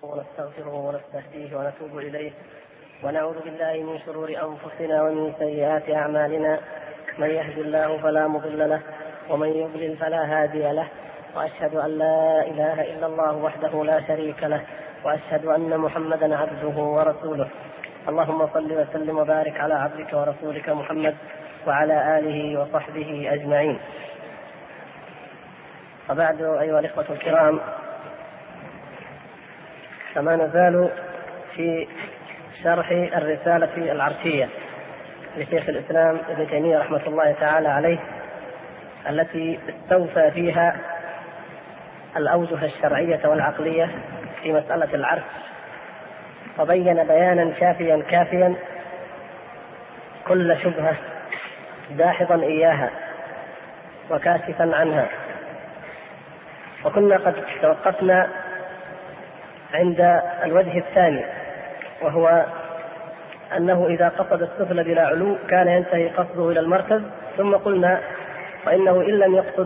ونستغفره ونستهديه ونتوب إليه ونعوذ بالله من شرور أنفسنا ومن سيئات أعمالنا. من يهد الله فلا مضل له ومن يضلل فلا هادي له، وأشهد أن لا إله إلا الله وحده لا شريك له، وأشهد أن محمدا عبده ورسوله. اللهم صل وسلم وبارك على عبدك ورسولك محمد وعلى آله وصحبه أجمعين. وبعد أيها الإخوة الكرام، فما نزال في شرح الرسالة العرشية لشيخ الإسلام ابن تيمية رحمة الله تعالى عليه، التي استوفى فيها الأوجه الشرعية والعقلية في مسألة العرش، وبين بيانا كافيا كل شبهة، داحضا إياها وكاشفا عنها. وكنا قد توقفنا عند الوجه الثاني، وهو أنه إذا قصد السفل بلا علو كان ينتهي قصده إلى المركز، ثم قلنا فإنه إن لم يقصد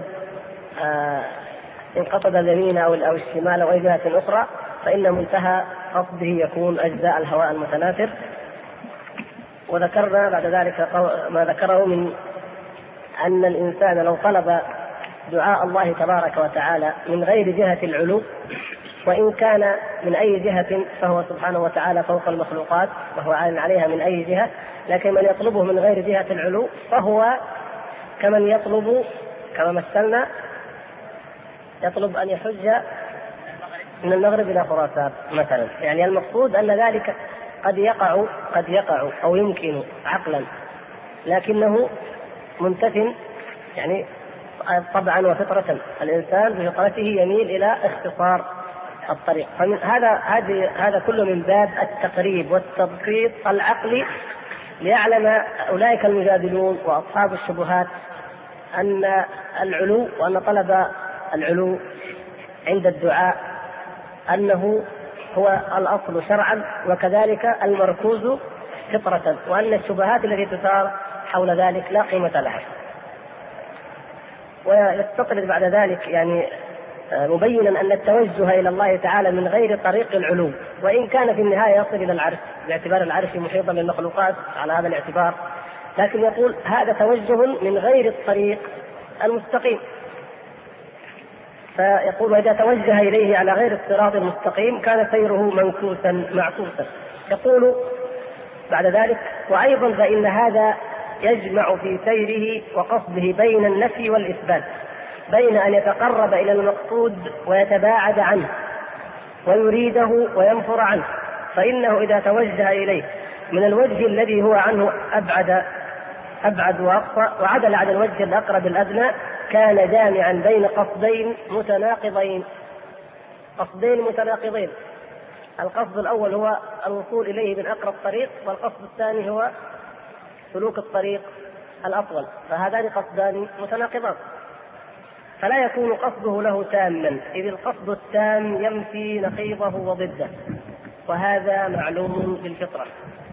إن قصد اليمين أو الشمال أو أي جهة أخرى فإن منتهى قصده يكون أجزاء الهواء المتناثر. وذكرنا بعد ذلك ما ذكره من أن الإنسان لو طلب دعاء الله تبارك وتعالى من غير جهة العلو، وإن كان من أي جهة فهو سبحانه وتعالى فوق المخلوقات وهو عالٍ عليها من أي جهة، لكن من يطلبه من غير جهة العلو فهو كمن يطلب كما مثلنا يطلب أن يحج من المغرب إلى خراسان مثلا. يعني المقصود أن ذلك قد يقع أو يمكن عقلا، لكنه منتف يعني طبعا وفطرة. الإنسان بفطرته يميل إلى اختصار الطريق. هذا كله من باب التقريب والتبسيط العقلي، ليعلم أولئك المجادلون وأصحاب الشبهات أن العلو وأن طلب العلو عند الدعاء أنه هو الأصل شرعا، وكذلك المركوز فطرة، وأن الشبهات التي تثار حول ذلك لا قيمة لها. ويستطرد بعد ذلك يعني مبينا أن التوجه إلى الله تعالى من غير طريق العلو، وإن كان في النهاية يصل إلى العرش باعتبار العرش محيطا بالمخلوقات على هذا الاعتبار، لكن يقول هذا توجه من غير الطريق المستقيم. فيقول وإذا توجه إليه على غير الصراط المستقيم كان سيره منكوسا معكوسا. يقول بعد ذلك وأيضا فإن هذا يجمع في سيره وقصده بين النفي والإثبات، بين أن يتقرب إلى المقصود ويتباعد عنه ويريده وينفر عنه. فإنه إذا توجه إليه من الوجه الذي هو عنه أبعد وأقصى وعدل عن الوجه الأقرب الأدنى كان جامعا بين قصدين متناقضين. القصد الأول هو الوصول إليه من أقرب طريق، والقصد الثاني هو سلوك الطريق الأطول، فهذان قصدان متناقضان، فلا يكون قصده له تاما، إذ القصد التام ينفي نقيضه وضده، وهذا معلوم بالفطرة.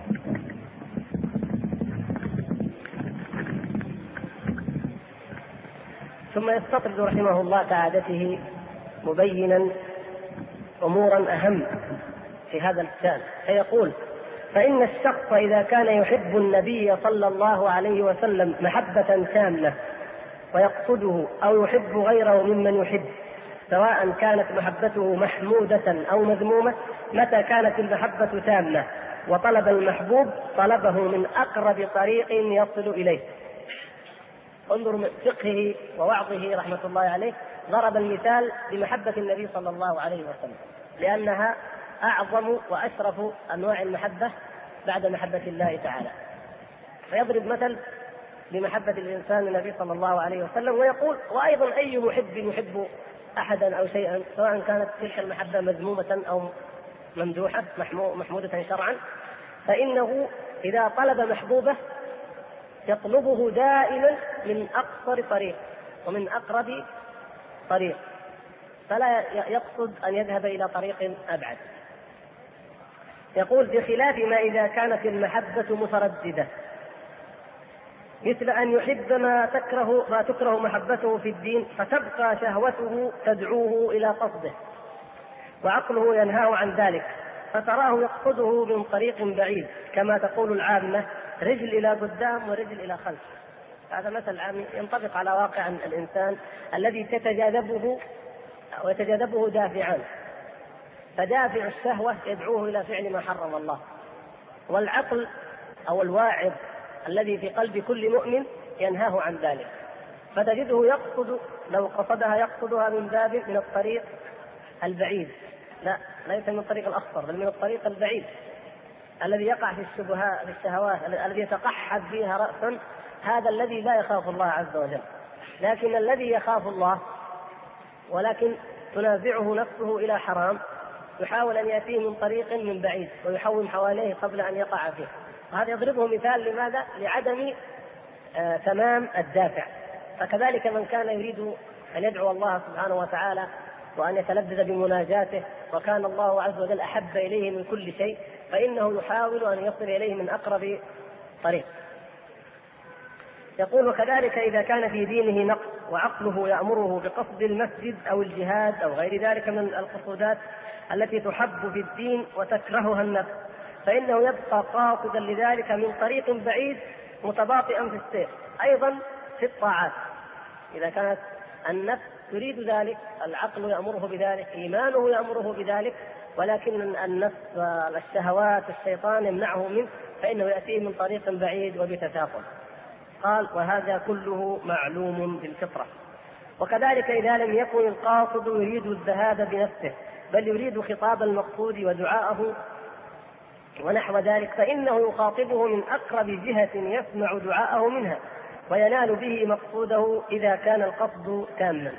ثم يستطرد رحمه الله كعادته مبينا أمورا أهم في هذا الشأن، فيقول فإن الشخص إذا كان يحب النبي صلى الله عليه وسلم محبة تامة ويقصده أو يحب غيره ممن يحب، سواء كانت محبته محمودة أو مذمومة، متى كانت المحبة تامة وطلب المحبوب طلبه من أقرب طريق يصل إليه. انظر من فقهه ووعظه رحمة الله عليه، ضرب المثال بمحبة النبي صلى الله عليه وسلم، لأنها أعظم وأشرف أنواع المحبة بعد محبة الله تعالى. فيضرب مثل بمحبة الإنسان النبي صلى الله عليه وسلم، ويقول وأيضا أي محب يحب أحدا أو شيئا، سواء كانت تلك المحبة مذمومة أو ممدوحة محمودة شرعا، فإنه إذا طلب محبوبة يطلبه دائما من أقصر طريق ومن أقرب طريق، فلا يقصد أن يذهب إلى طريق أبعد. يقول بخلاف ما إذا كانت المحبة مترددة، مثل أن يحب ما تكره محبته في الدين فتبقى شهوته تدعوه إلى قصده، وعقله ينهاه عن ذلك، فتراه يقصده من طريق بعيد كما تقول العامة: رجل إلى قدام ورجل إلى خلف. هذا مثل عام ينطبق على واقع الإنسان الذي تتجاذبه دافعان، فدافع الشهوة يدعوه إلى فعل ما حرم الله، والعقل أو الواعظ الذي في قلب كل مؤمن ينهاه عن ذلك، فتجده يقصد، لو قصدها يقصدها من الطريق البعيد، لا ليس من الطريق الأخطر بل من الطريق البعيد الذي يقع في الشهوات، الذي يتقحد فيها رأسا. هذا الذي لا يخاف الله عز وجل. لكن الذي يخاف الله ولكن تنازعه نفسه إلى حرام يحاول أن يأتيه من طريق من بعيد ويحوم حواليه قبل أن يقع فيه. وهذا يضربه مثال لماذا؟ لعدم تمام الدافع. فكذلك من كان يريد أن يدعو الله سبحانه وتعالى وأن يتلذذ بمناجاته وكان الله عز وجل أحب إليه من كل شيء، فإنه يحاول أن يصل إليه من أقرب طريق. يقول: وكذلك إذا كان في دينه نقص وعقله يأمره بقصد المسجد أو الجهاد أو غير ذلك من القصودات التي تحب في الدين وتكرهها النفس، فإنه يبقى قاصدا لذلك من طريق بعيد متباطئا في السير. أيضا في الطاعات إذا كانت النفس تريد ذلك، العقل يأمره بذلك، إيمانه يأمره بذلك، ولكن النفس والشهوات الشيطان يمنعه منه، فإنه يأتيه من طريق بعيد وبتثاقل. قال: وهذا كله معلوم بالفطرة. وكذلك إذا لم يكن القاصد يريد الذهاب بنفسه بل يريد خطاب المقصود ودعاءه ونحو ذلك، فإنه يخاطبه من أقرب جهة يسمع دعاءه منها وينال به مقصوده إذا كان القصد تاما.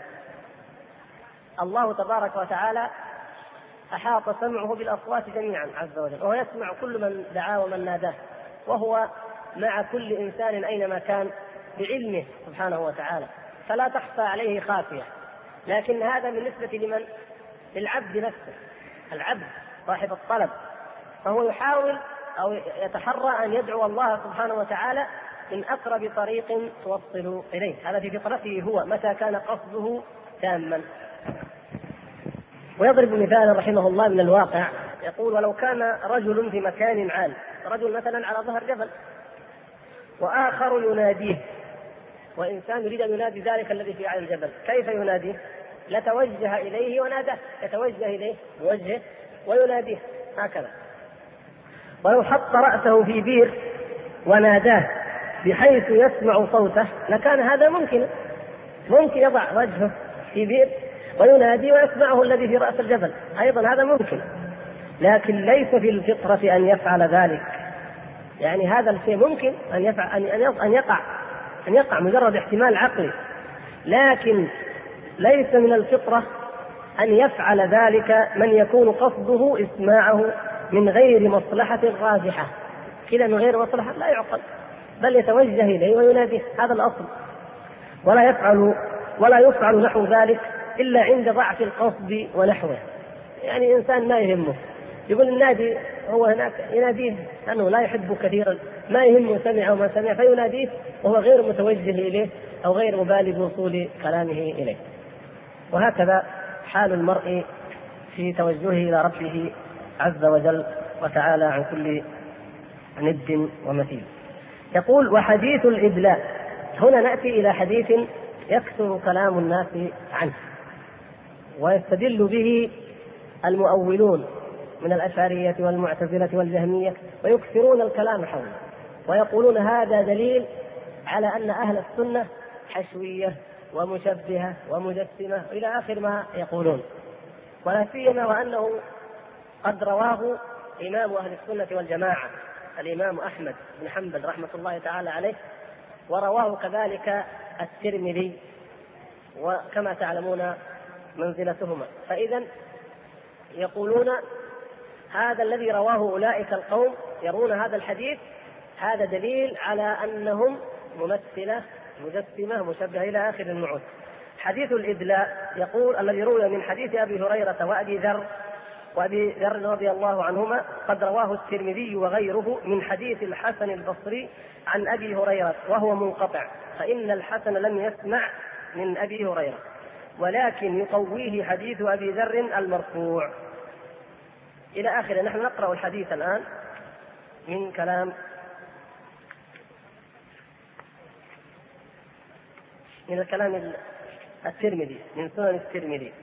الله تبارك وتعالى أحاط سمعه بالأصوات جميعا عز وجل، وهو يسمع كل من دعا ومن ناداه، وهو مع كل إنسان أينما كان بعلمه سبحانه وتعالى، فلا تخفى عليه خافية. لكن هذا بالنسبة لمن؟ للعبد نفسه، العبد صاحب الطلب، فهو يحاول أو يتحرى أن يدعو الله سبحانه وتعالى من أقرب طريق توصل إليه. هذا في فطرته هو متى كان قصده تاما. ويضرب مثالا رحمه الله من الواقع، يقول: ولو كان رجل في مكان عال، رجل مثلا على ظهر جبل وآخر يناديه، وإنسان يريد أن ينادي ذلك الذي في أعلى الجبل، كيف يناديه؟ لتوجه إليه وناداه، يتوجه إليه بوجهه ويناديه هكذا. ولو حط رأسه في بير وناداه بحيث يسمع صوته لكان هذا ممكن يضع وجهه في بير وينادي ويسمعه الذي في رأس الجبل، أيضا هذا ممكن، لكن ليس في الفطرة أن يفعل ذلك. يعني هذا الشيء ممكن أن يقع مجرد احتمال عقلي، لكن ليس من الفطرة أن يفعل ذلك من يكون قصده إسماعه من غير مصلحة راجحة، كذا من غير مصلحة لا يعقل، بل يتوجه إليه ويناديه، هذا الأصل. ولا يفعل نحو ذلك إلا عند ضعف القصد ونحوه. يعني إنسان ما يهمه، يقول النادي هو هناك يناديه أنه لا يحبه كثيرا، ما يهمه سمع أو ما سمع، فيناديه وهو غير متوجه إليه أو غير مبالي بوصول كلامه إليه. وهكذا حال المرء في توجهه إلى ربه عز وجل وتعالى عن كل ند ومثيل. يقول: وحديث الإدلاء. هنا نأتي إلى حديث يكثر كلام الناس عنه ويستدل به المؤولون من الأشعرية والمعتزلة والجهمية، ويكثرون الكلام حوله ويقولون هذا دليل على أن أهل السنة حشوية ومشبهة ومجسمة إلى آخر ما يقولون، ولا سيما وأنه قد رواه إمام أهل السنة والجماعة الإمام أحمد بن حنبل رحمة الله تعالى عليه، ورواه كذلك الترمذي، وكما تعلمون منزلتهما. فإذا يقولون هذا الذي رواه أولئك القوم يرون هذا الحديث هذا دليل على أنهم ممثلة مجسمة مشبهة إلى آخر النعوت. حديث الإدلاء يقول: الذي روي من حديث أبي هريرة وأبي ذر رضي الله عنهما قد رواه الترمذي وغيره من حديث الحسن البصري عن أبي هريرة وهو منقطع، فإن الحسن لم يسمع من أبي هريرة، ولكن يقويه حديث أبي ذر المرفوع. إلى آخره. نحن نقرأ الحديث الآن من كلام الترمذي، من سنن الترمذي.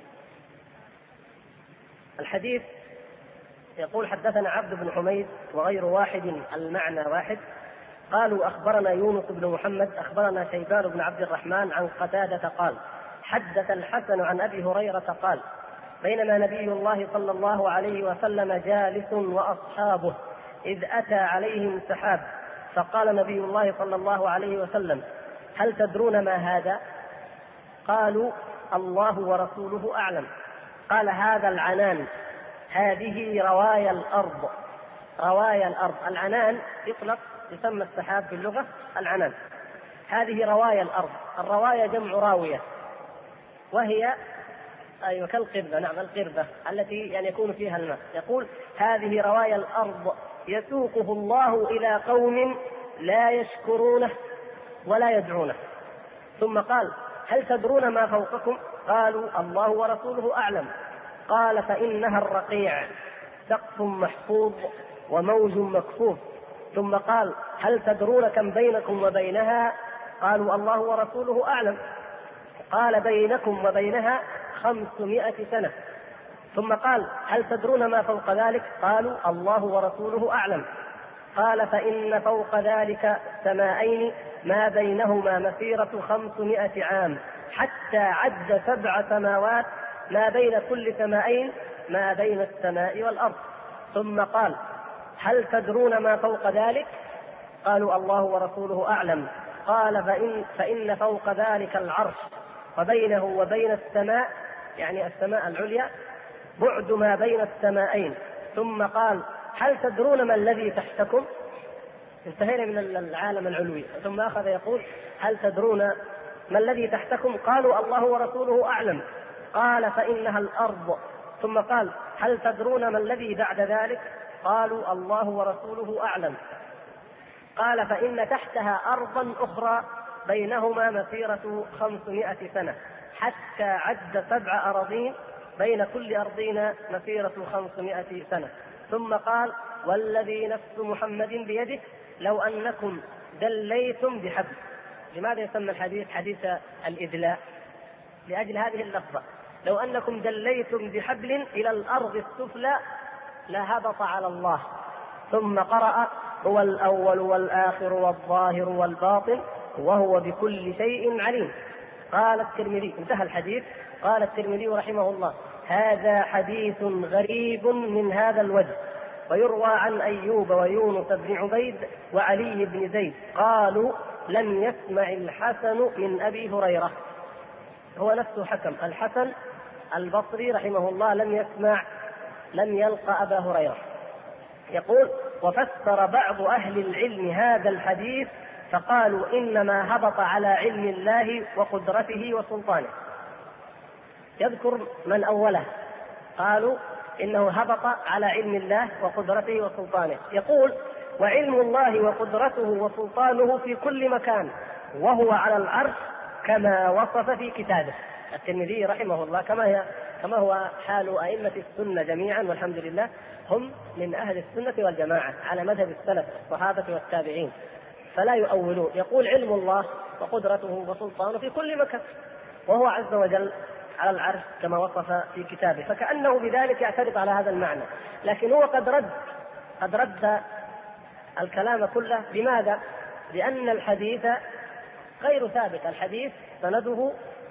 الحديث يقول: حدثنا عبد بن حميد وغير واحد المعنى واحد، قالوا: أخبرنا يونس بن محمد أخبرنا شيبان بن عبد الرحمن عن قتادة قال: حدث الحسن عن أبي هريرة قال: بينما نبي الله صلى الله عليه وسلم جالس وأصحابه إذ أتى عليهم سحاب، فقال نبي الله صلى الله عليه وسلم: هل تدرون ما هذا؟ قالوا: الله ورسوله أعلم. قال: هذا العنان، هذه روايا الأرض. روايا الأرض، العنان يطلق، يسمى السحاب في اللغة العنان. هذه روايا الأرض. الروايا جمع راوية، وهي كالقربة. نعم، القربة التي يعني يكون فيها الماء. يقول: هذه روايا الأرض يسوقه الله إلى قوم لا يشكرونه ولا يدعونه. ثم قال: هل تدرون ما فوقكم؟ قالوا: الله ورسوله أعلم. قال: فإنها الرقيع، سقف محفوظ وموج مكفوف. ثم قال: هل تدرون كم بينكم وبينها؟ قالوا: الله ورسوله أعلم. قال: بينكم وبينها 500 سنة. ثم قال: هل تدرون ما فوق ذلك؟ قالوا: الله ورسوله أعلم. قال: فإن فوق ذلك سماءين ما بينهما مسيرة 500 عام، حتى عد 7 سماوات، ما بين كل سماءين ما بين السماء والأرض. ثم قال: هل تدرون ما فوق ذلك؟ قالوا: الله ورسوله أعلم. قال: فإن فوق ذلك العرش، وبينه وبين السماء، يعني السماء العليا، بعد ما بين السماءين. ثم قال: هل تدرون ما الذي تحتكم؟ انتهينا من العالم العلوي. ثم أخذ يقول: هل تدرون ما الذي تحتكم؟ قالوا: الله ورسوله أعلم. قال: فإنها الأرض. ثم قال: هل تدرون ما الذي بعد ذلك؟ قالوا: الله ورسوله أعلم. قال: فإن تحتها أرضا أخرى بينهما مسيرة 500 سنة، حتى عد 7 أراضين، بين كل أرضين مسيرة 500 سنة. ثم قال: والذي نفس محمد بيده لو أنكم دليتم بحبل. لماذا يسمى الحديث حديث الإدلاء؟ لأجل هذه اللفظة: لو أنكم دليتم بحبل إلى الأرض السفلى لهبط على الله. ثم قرأ: هو الأول والآخر والظاهر والباطن وهو بكل شيء عليم. قال الترمذي، انتهى الحديث. قال الترمذي رحمه الله: هذا حديث غريب من هذا الوجه. ويروى عن أيوب ويونس بن عبيد وعلي بن زيد قالوا: لم يسمع الحسن من أبي هريرة. هو نفسه حكم الحسن البصري رحمه الله لم يلقى أبا هريرة. يقول: وفسر بعض أهل العلم هذا الحديث فقالوا: إنما هبط على علم الله وقدرته وسلطانه. يذكر من أوله، قالوا إنه هبط على علم الله وقدرته وسلطانه. يقول: وعلم الله وقدرته وسلطانه في كل مكان، وهو على العرش كما وصف في كتابه. الترمذي رحمه الله كما هو حال أئمة السنة جميعا، والحمد لله هم من أهل السنة والجماعة على مذهب السلف الصحابة والتابعين، فلا يؤولون. يقول: علم الله وقدرته وسلطانه في كل مكان، وهو عز وجل على العرش كما وصف في كتابه، فكأنه بذلك يعترض على هذا المعنى. لكن هو قد رد الكلام كله. لماذا؟ لأن الحديث غير ثابت، الحديث سنده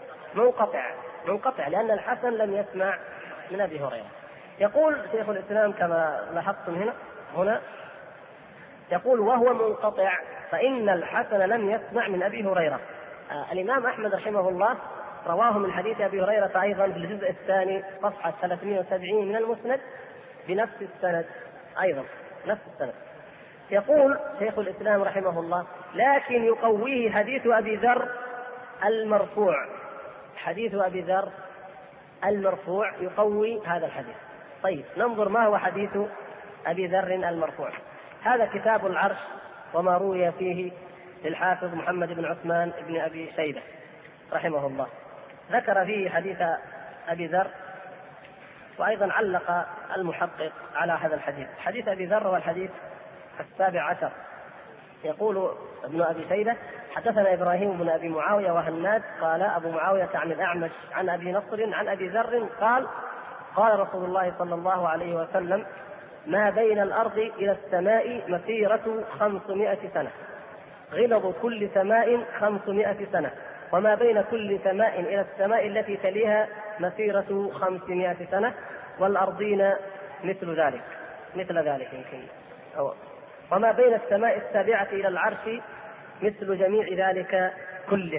منقطع، لأن الحسن لم يسمع من أبي هريرة. يقول شيخ الإسلام كما لاحظتم هنا يقول: وهو منقطع، فإن الحسن لم يسمع من أبي هريرة. الإمام أحمد رحمه الله رواه من حديث أبي هريرة أيضا في الجزء الثاني صفحة 370 من المسند بنفس السند أيضا، نفس السند. يقول شيخ الإسلام رحمه الله: لكن يقويه حديث أبي ذر المرفوع. حديث أبي ذر المرفوع يقوي هذا الحديث. طيب، ننظر ما هو حديث أبي ذر المرفوع. هذا كتاب العرش وما روي فيه للحافظ محمد بن عثمان بن أبي شيبة رحمه الله. ذكر فيه حديث أبي ذر وأيضا علق المحقق على هذا الحديث. حديث أبي ذر والحديث 17. يقول ابن أبي شيبة حدثنا إبراهيم بن أبي معاوية وهناد قال أبو معاوية عن الأعمش عن أبي نصر عن أبي ذر قال قال رسول الله صلى الله عليه وسلم ما بين الأرض إلى السماء مسيرة 500 سنة، غلظ كل سماء 500 سنة، وما بين كل سماء إلى السماء التي تليها مسيرة 500 سنة، والأرضين مثل ذلك يمكن وما بين السماء السابعة إلى العرش مثل جميع ذلك كله.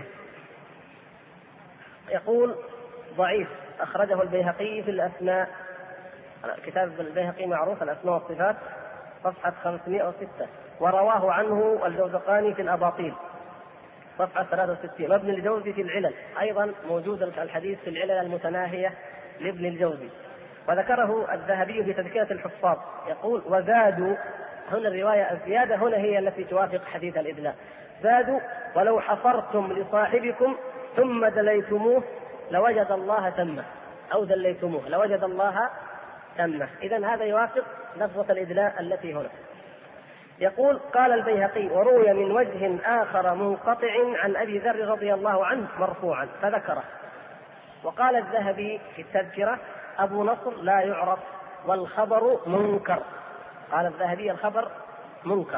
يقول ضعيف، أخرجه البيهقي في الأسماء، كتاب البيهقي معروف الأسماء والصفات، صفحة 506، ورواه عنه الجوزقاني في الأباطيل صفحة 63، وابن الجوزي في العلل أيضا موجود الحديث في العلل المتناهية لابن الجوزي، وذكره الذهبي في تذكرة الحفاظ. يقول وزادوا، هنا الرواية الزيادة هنا هي التي توافق حديث الإدلاء، زادوا ولو حفرتم لصاحبكم ثم دليتموه لوجد الله ثمه، أو دليتموه لوجد الله ثمه. إذن هذا يوافق لفظة الإدلاء التي هنا. يقول قال البيهقي وروي من وجه آخر منقطع عن أبي ذر رضي الله عنه مرفوعا فذكره. وقال الذهبي في التذكرة أبو نصر لا يعرف والخبر منكر، قال الذهبي الخبر منكر.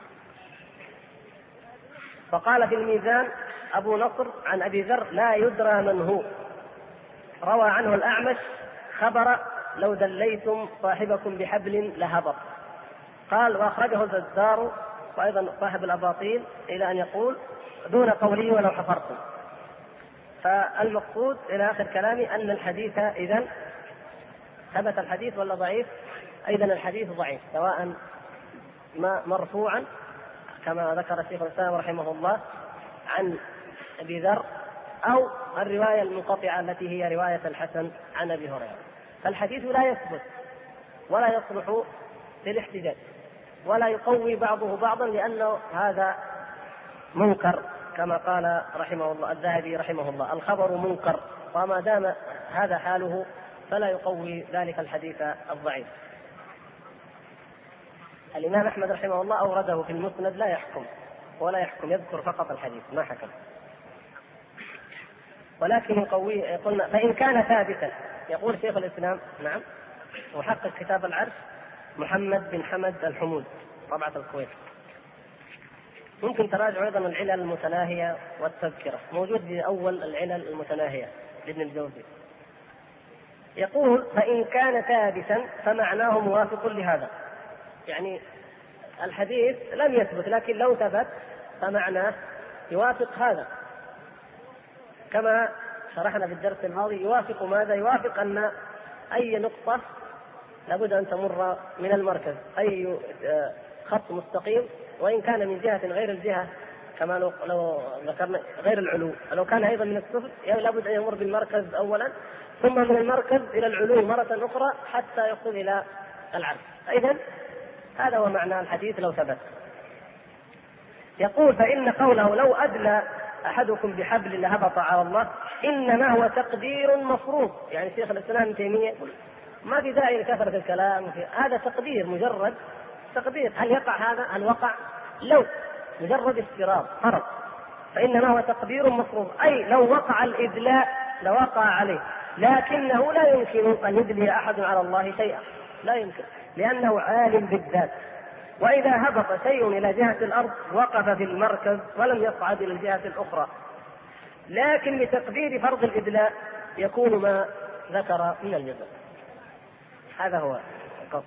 فقال في الميزان أبو نصر عن أبي ذر لا يدرى من هو، روى عنه الأعمش خبر لو دليتم صاحبكم بحبل لهبط. قال وأخرجه البزار وأيضا صاحب الأباطيل إلى أن يقول دون قوله ولو حفرتم. فالمقصود إلى آخر كلامي أن الحديث إذن ثبت الحديث ولا ضعيف؟ أيضا الحديث ضعيف، سواء ما مرفوعا كما ذكر الشيخ الإسلام رحمه الله عن أبي ذر، أو الرواية المنقطعة التي هي رواية الحسن عن أبي هريرة. فالحديث لا يثبت ولا يصلح للاحتجاج ولا يقوي بعضه بعضا، لأنه هذا منكر كما قال رحمه الله الذهبي رحمه الله الخبر منكر، وما دام هذا حاله فلا يقوي ذلك الحديث الضعيف. الإمام أحمد رحمه الله أورده في المسند لا يحكم ولا يحكم، يذكر فقط الحديث ما حكم، ولكن يقويه. قلنا فإن كان ثابتا، يقول شيخ الإسلام نعم محقق كتاب العرش محمد بن حمد الحمود طبعة الكويت، ممكن تراجعوا أيضا العلل المتناهية والتذكرة، موجود في أول العلل المتناهية لابن الجوزي. يقول فإن كان ثابتا فمعناه موافق لهذا، يعني الحديث لم يثبت لكن لو ثبت فمعناه يوافق هذا، كما شرحنا في الدرس الماضي. يوافق ماذا؟ يوافق أن أي نقطة لابد أن تمر من المركز، أي خط مستقيم وإن كان من جهة غير الجهة، كما لو ذكرنا غير العلو، لو كان أيضا من السفل يعني لابد أن يمر بالمركز أولا ثم من المركز إلى العلو مرة أخرى حتى يصل إلى العرش. إذن هذا هو معنى الحديث لو ثبت. يقول فإن قوله لو أدلى أحدكم بحبل لهبط على الله إنما هو تقدير مفروض، يعني شيخ الإسلام ابن تيمية ما في داعي لكثرة الكلام، هذا تقدير، مجرد تقدير. هل يقع هذا؟ هل وقع؟ لو مجرد افتراض فرض، فإنما هو تقدير مفروض، أي لو وقع الإدلاء لوقع عليه، لكنه لا يمكن أن يدلي أحد على الله شيئا، لا يمكن، لأنه عالم بالذات. وإذا هبط شيء إلى جهة الأرض وقف في المركز ولم يصعد إلى الجهة الأخرى، لكن لتقدير فرض الإدلاء يكون ما ذكر من الجزء. هذا هو القصد.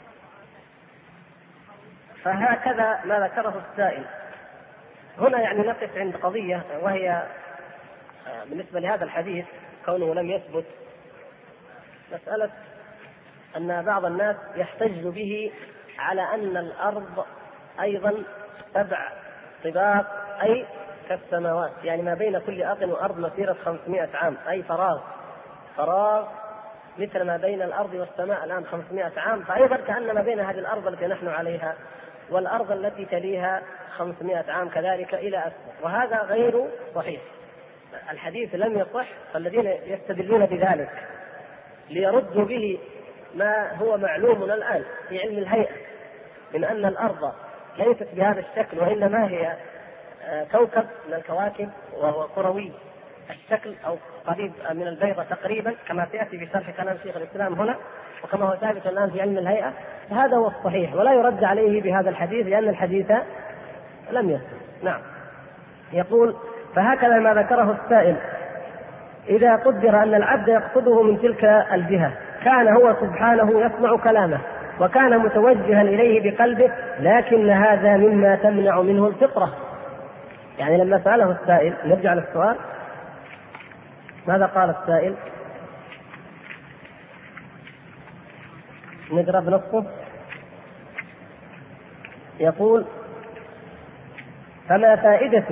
فهكذا ما ذكره السائل هنا. يعني نقف عند قضية، وهي بالنسبة لهذا الحديث كونه لم يثبت، مسألة أن بعض الناس يحتج به على أن الأرض أيضا تبع طباق أي كالسماوات، يعني ما بين كل أرض وأرض مسيرة 500 عام، أي فراغ مثل ما بين الأرض والسماء الآن 500 عام، فأيضا كأن ما بين هذه الأرض التي نحن عليها والأرض التي تليها 500 عام كذلك إلى أسفل، وهذا غير صحيح. الحديث لم يصح، فالذين يستدلون بذلك ليردوا به ما هو معلوم الآن في علم الهيئة من أن الأرض ليست بهذا الشكل، وإنما هي كوكب من الكواكب وهو كروي الشكل أو قريب من البيضة تقريبا، كما سيأتي في شرح كلام شيخ الإسلام هنا وكما هو ثابت الآن في علم الهيئة. فهذا هو الصحيح، ولا يرد عليه بهذا الحديث لأن الحديث لم يثبت. نعم. يقول: فهكذا ما ذكره السائل إذا قدر أن العبد يقصده من تلك الجهة كان هو سبحانه يسمع كلامه وكان متوجها إليه بقلبه، لكن هذا مما تمنع منه الفطرة. يعني لما سأله السائل، نرجع للسؤال، ماذا قال السائل؟ نقرأ بنصه. يقول: فما فائدة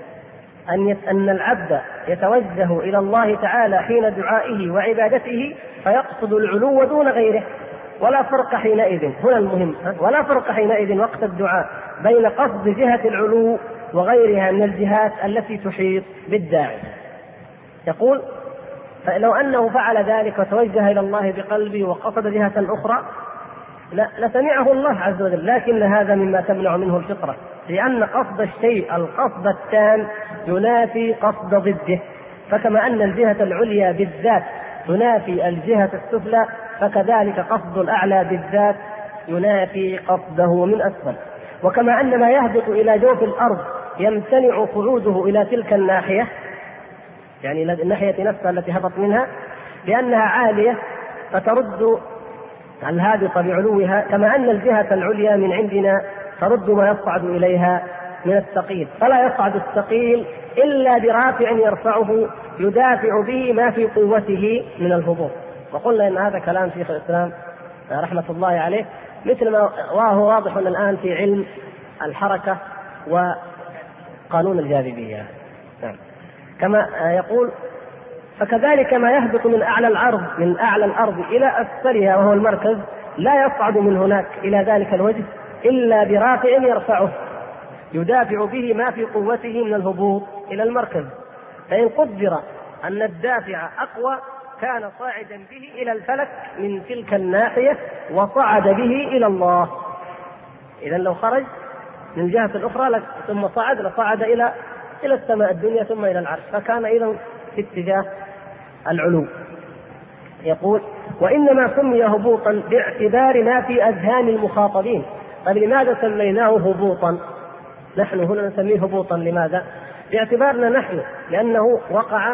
أن العبد يتوجه إلى الله تعالى حين دعائه وعبادته فيقصد العلو دون غيره، ولا فرق حينئذ، هنا المهم، ولا فرق حينئذ وقت الدعاء بين قصد جهة العلو وغيرها من الجهات التي تحيط بالداعي. يقول: فلو أنه فعل ذلك وتوجه إلى الله بقلبه وقصد جهة أخرى لسمعه الله عز وجل، لكن هذا مما تمنع منه الفطرة، لأن قصد الشيء القصد التام ينافي قصد ضده، فكما أن الجهة العليا بالذات تنافي الجهة السفلى، فكذلك قصد الأعلى بالذات ينافي قصده من أسفل. وكما أن ما يهبط إلى جوف الأرض يمتنع صعوده إلى تلك الناحية، يعني الناحية نفسها التي هبط منها لأنها عالية فترد الهابطة بعلوها، كما أن الجهة العليا من عندنا ترد ما يصعد إليها من الثقيل، فلا يصعد الثقيل إلا برافع يرفعه يدافع به ما في قوته من الهبوط. وقلنا إن هذا كلام شيخ الإسلام رحمة الله عليه، مثل ما وهو واضح الآن في علم الحركة وقانون الجاذبية. كما يقول: فكذلك ما يهبط من أعلى الأرض إلى أسفلها وهو المركز لا يصعد من هناك إلى ذلك الوجه إلا برافع يرفعه يدافع به ما في قوته من الهبوط إلى المركز. فإن قدر أن الدافع أقوى كان صاعدا به إلى الفلك من تلك الناحية وصعد به إلى الله. إذن لو خرج من الجهة الأخرى ثم لصعد إلى السماء الدنيا ثم إلى العرش، فكان إذن في اتجاه العلو. يقول: وإنما سمي هبوطا باعتبار ما في أذهان المخاطبين. طيب لماذا سميناه هبوطا؟ نحن هنا نسميه هبوطا، لماذا؟ باعتبارنا نحن، لأنه وقع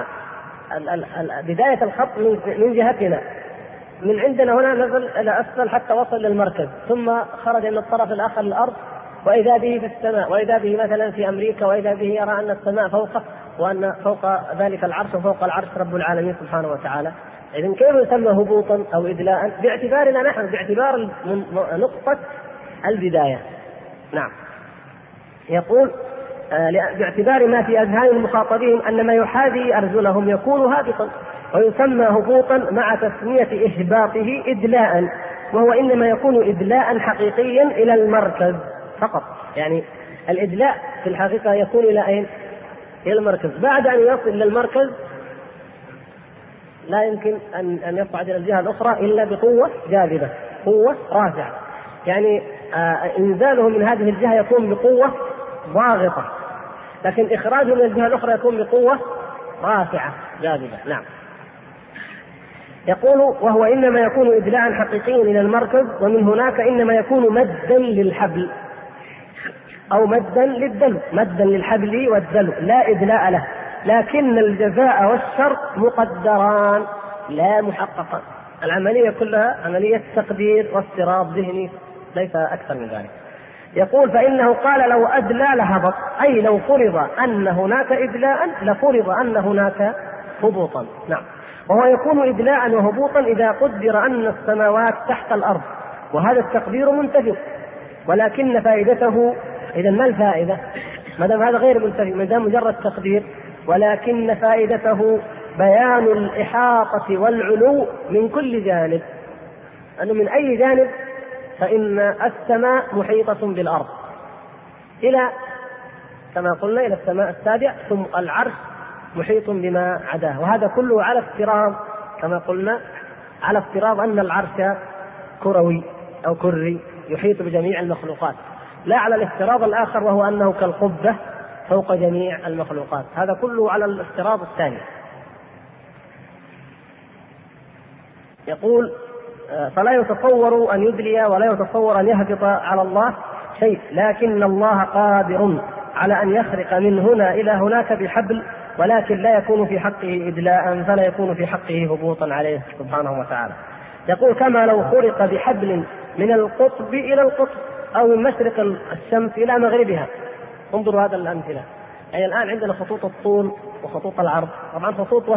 بداية الخط من جهتنا، من عندنا هنا نزل إلى أسفل حتى وصل للمركز، ثم خرج من الطرف الآخر للأرض، وإذا به في السماء، وإذا به مثلا في أمريكا، وإذا به يرى أن السماء فوقه وأن فوق ذلك العرش وفوق العرش رب العالمين سبحانه وتعالى. إذن كيف يسمى هبوطا أو إدلاء؟ باعتبارنا نحن، باعتبار نقطة البداية. نعم. يقول: باعتبار ما في أذهان المخاطبين أن ما يحاذي أرجلهم يكون هابطا، ويسمى هبوطا مع تسمية إهباطه إدلاء، وهو إنما يكون إدلاء حقيقيا إلى المركز فقط. يعني الإدلاء في الحقيقة يكون إلى أين؟ إلى المركز. بعد أن يصل للمركز لا يمكن أن يصعد إلى الجهة الأخرى إلا بقوة جاذبة، قوة رافعة. يعني إنزاله من هذه الجهة يكون بقوة ضاغطة، لكن إخراجه من الجهة الأخرى يكون بقوة رافعة جاذبة. نعم. يقول: وهو إنما يكون إدلاء حقيقيا إلى المركز، ومن هناك إنما يكون مدا للحبل أو مدا للدلو، مدا للحبل والدلو لا إدلاء له، لكن الجزاء والشرط مقدران لا محققان. العملية كلها عملية تقدير وافتراض ذهني، ليس أكثر من ذلك. يقول: فإنه قال لو أدلى لهبط، أي لو فرض أن هناك إدلاء لفرض أن هناك هبوطا. نعم. وهو يكون إدلاء وهبوطا إذا قدر أن السماوات تحت الأرض، وهذا التقدير منتفق، ولكن فائدته، إذا ما الفائدة؟ ما دام هذا غير منتفق، ما دام مجرد تقدير، ولكن فائدته بيان الإحاطة والعلو من كل جانب، أنه من أي جانب فإن السماء محيطة بالأرض إلى كما قلنا إلى السماء السابعة، ثم العرش محيط بما عداه، وهذا كله على افتراض كما قلنا على افتراض أن العرش كروي أو كري يحيط بجميع المخلوقات، لا على الافتراض الآخر وهو أنه كالقبة فوق جميع المخلوقات. هذا كله على الافتراض الثاني. يقول فلا يتصور أن يدلي ولا يتصور أن يهبط على الله شيء، لكن الله قادر على أن يخرق من هنا إلى هناك بحبل، ولكن لا يكون في حقه إدلاء، فلا يكون في حقه هبوطا عليه سبحانه وتعالى. يقول كما لو خرق بحبل من القطب إلى القطب أو من مشرق الشمس إلى مغربها. انظروا هذا الأمثلة. يعني الآن عندنا خطوط الطول وخطوط العرض، طبعا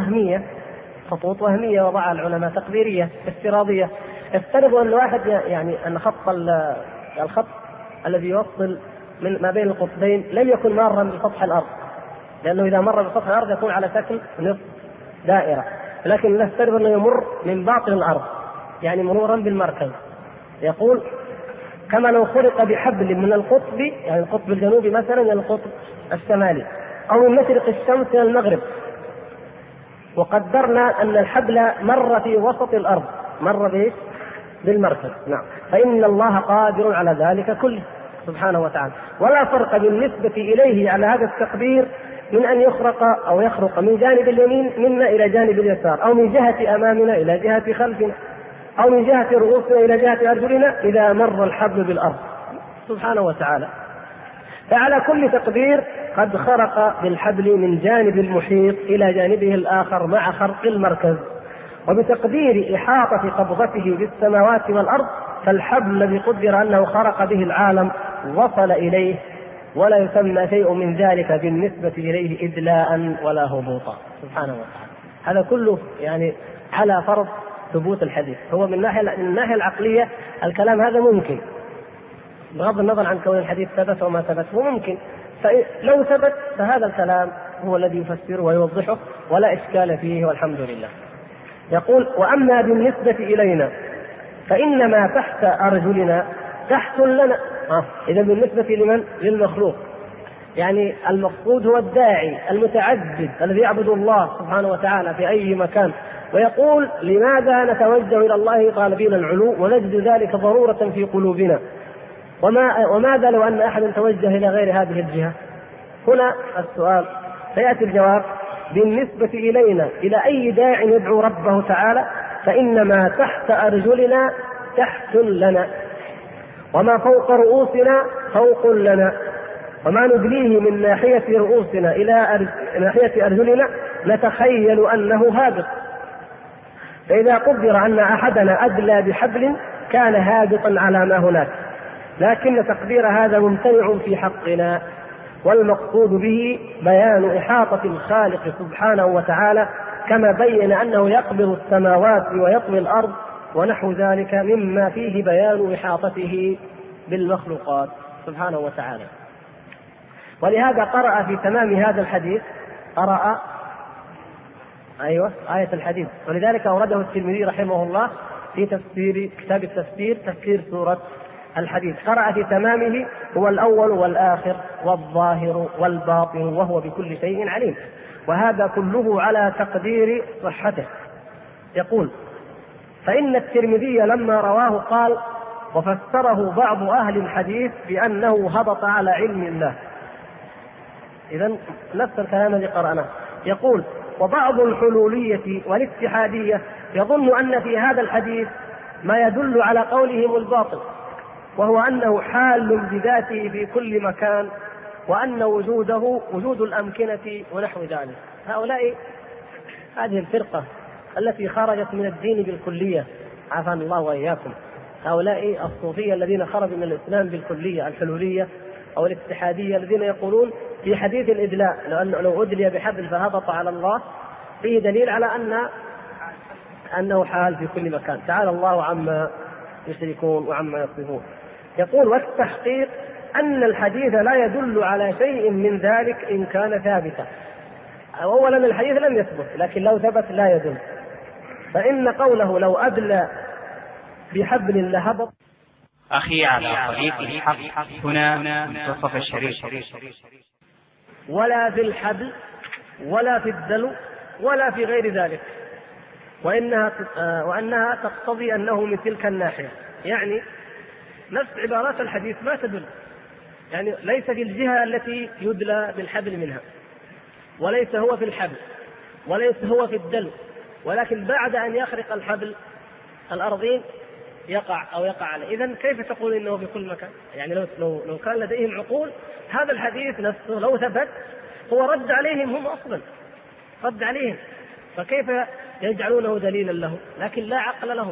خطوط وهمية وضعها العلماء تقديرية افتراضية. افترضوا أن واحد يعني أن الخط الذي يوصل من ما بين القطبين لم يكن مارا بسطح الأرض، لأنه إذا مر بسطح الأرض يكون على شكل نصف دائرة، لكن نفترض أنه يمر من باطن الأرض يعني مرورا بالمركز. يقول كما لو خرق بحبل من القطب، يعني القطب الجنوبي مثلا إلى القطب الشمالي، أو من مشرق الشمس إلى المغرب، وقدرنا أن الحبل مر في وسط الأرض، مر بالمركز، نعم، فإن الله قادر على ذلك كله سبحانه وتعالى. ولا فرق بالنسبة إليه على هذا التقدير من أن يخرق أو يخرق من جانب اليمين منا إلى جانب اليسار، أو من جهة أمامنا إلى جهة خلفنا، أو من جهة رؤوسنا إلى جهة أرجلنا إذا مر الحبل بالأرض سبحانه وتعالى. فعلى كل تقدير قد خرق بالحبل من جانب المحيط إلى جانبه الآخر مع خرق المركز. وبتقدير إحاطة قبضته بالسماوات والأرض، فالحبل الذي قدر أنه خرق به العالم وصل إليه، ولا يسمى شيء من ذلك بالنسبة إليه إدلاء ولا هبوطا سبحانه وتعالى. هذا كله يعني على فرض ثبوت الحديث. هو من الناحية العقلية الكلام هذا ممكن، بغض النظر عن كون الحديث ثبت وما ثبت، هو ممكن. فلو ثبت فهذا الكلام هو الذي يفسره ويوضحه ولا إشكال فيه، والحمد لله. يقول وأما بالنسبة إلينا فإنما تحت أرجلنا تحت لنا. إذا بالنسبة لمن؟ للمخلوق، يعني المقصود هو الداعي المتعبد الذي يعبد الله سبحانه وتعالى في أي مكان، ويقول لماذا نتوجه إلى الله طالبين العلو ونجد ذلك ضرورة في قلوبنا، وماذا لو أن أحد توجه إلى غير هذه الجهة؟ هنا السؤال سيأتي الجواب بالنسبة إلينا إلى أي داع يدعو ربه تعالى فإنما تحت أرجلنا تحت لنا، وما فوق رؤوسنا فوق لنا، وما ندليه من ناحية رؤوسنا إلى ناحية أرجلنا نتخيل أنه هابط. فإذا قدر أن أحدنا أدلى بحبل كان هابطا على ما هناك، لكن تقدير هذا ممتنع في حقنا، والمقصود به بيان إحاطة الخالق سبحانه وتعالى كما بين أنه يقبض السماوات ويطوي الأرض ونحو ذلك مما فيه بيان إحاطته بالمخلوقات سبحانه وتعالى. ولهذا قرأ في تمام هذا الحديث آية الحديث، ولذلك أورده الترمذي رحمه الله في تفسير كتاب التفسير تفسير سورة الحديث. قرأ في تمامه هو الأول والآخر والظاهر والباطن وهو بكل شيء عليم، وهذا كله على تقدير صحته. يقول فإن الترمذي لما رواه قال وفسره بعض أهل الحديث بأنه هبط على علم الله. إذن نفس الكلام الذي قرأناه. يقول وبعض الحلولية والاتحادية يظن أن في هذا الحديث ما يدل على قولهم الباطل، وهو أنه حال بذاته في كل مكان، وأن وجوده وجود الأمكنة ونحو ذلك. هذه الفرقة التي خرجت من الدين بالكلية عافانا الله وإياكم، هؤلاء الصوفية الذين خرجوا من الإسلام بالكلية، الحلولية أو الاتحادية الذين يقولون في حديث الإدلاء لو أدلي بحبل فهبط على الله فيه دليل على أنه حال في كل مكان. تعالى الله عما يشركون وعما يصفون. يقول والتحقيق أن الحديث لا يدل على شيء من ذلك إن كان ثابتا. أولا الحديث لم يثبت، لكن لو ثبت لا يدل، فإن قوله لو أدلى بحبل لهبط. أخي على طريق الحق هنا منتصف الشريط، ولا في الحبل ولا في الدلو ولا في غير ذلك. وأنها تقتضي أنه من تلك الناحية، يعني نفس عبارات الحديث ما تدل، يعني ليس في الجهة التي يدلى بالحبل منها، وليس هو في الحبل، وليس هو في الدلو، ولكن بعد أن يخرق الحبل الأرضين يقع عليه. إذن كيف تقول إنه في كل مكان؟ يعني لو كان لديهم عقول هذا الحديث نفسه لو ثبت هو رد عليهم، هم أصلا رد عليهم، فكيف يجعلونه دليلا له؟ لكن لا عقل لهم.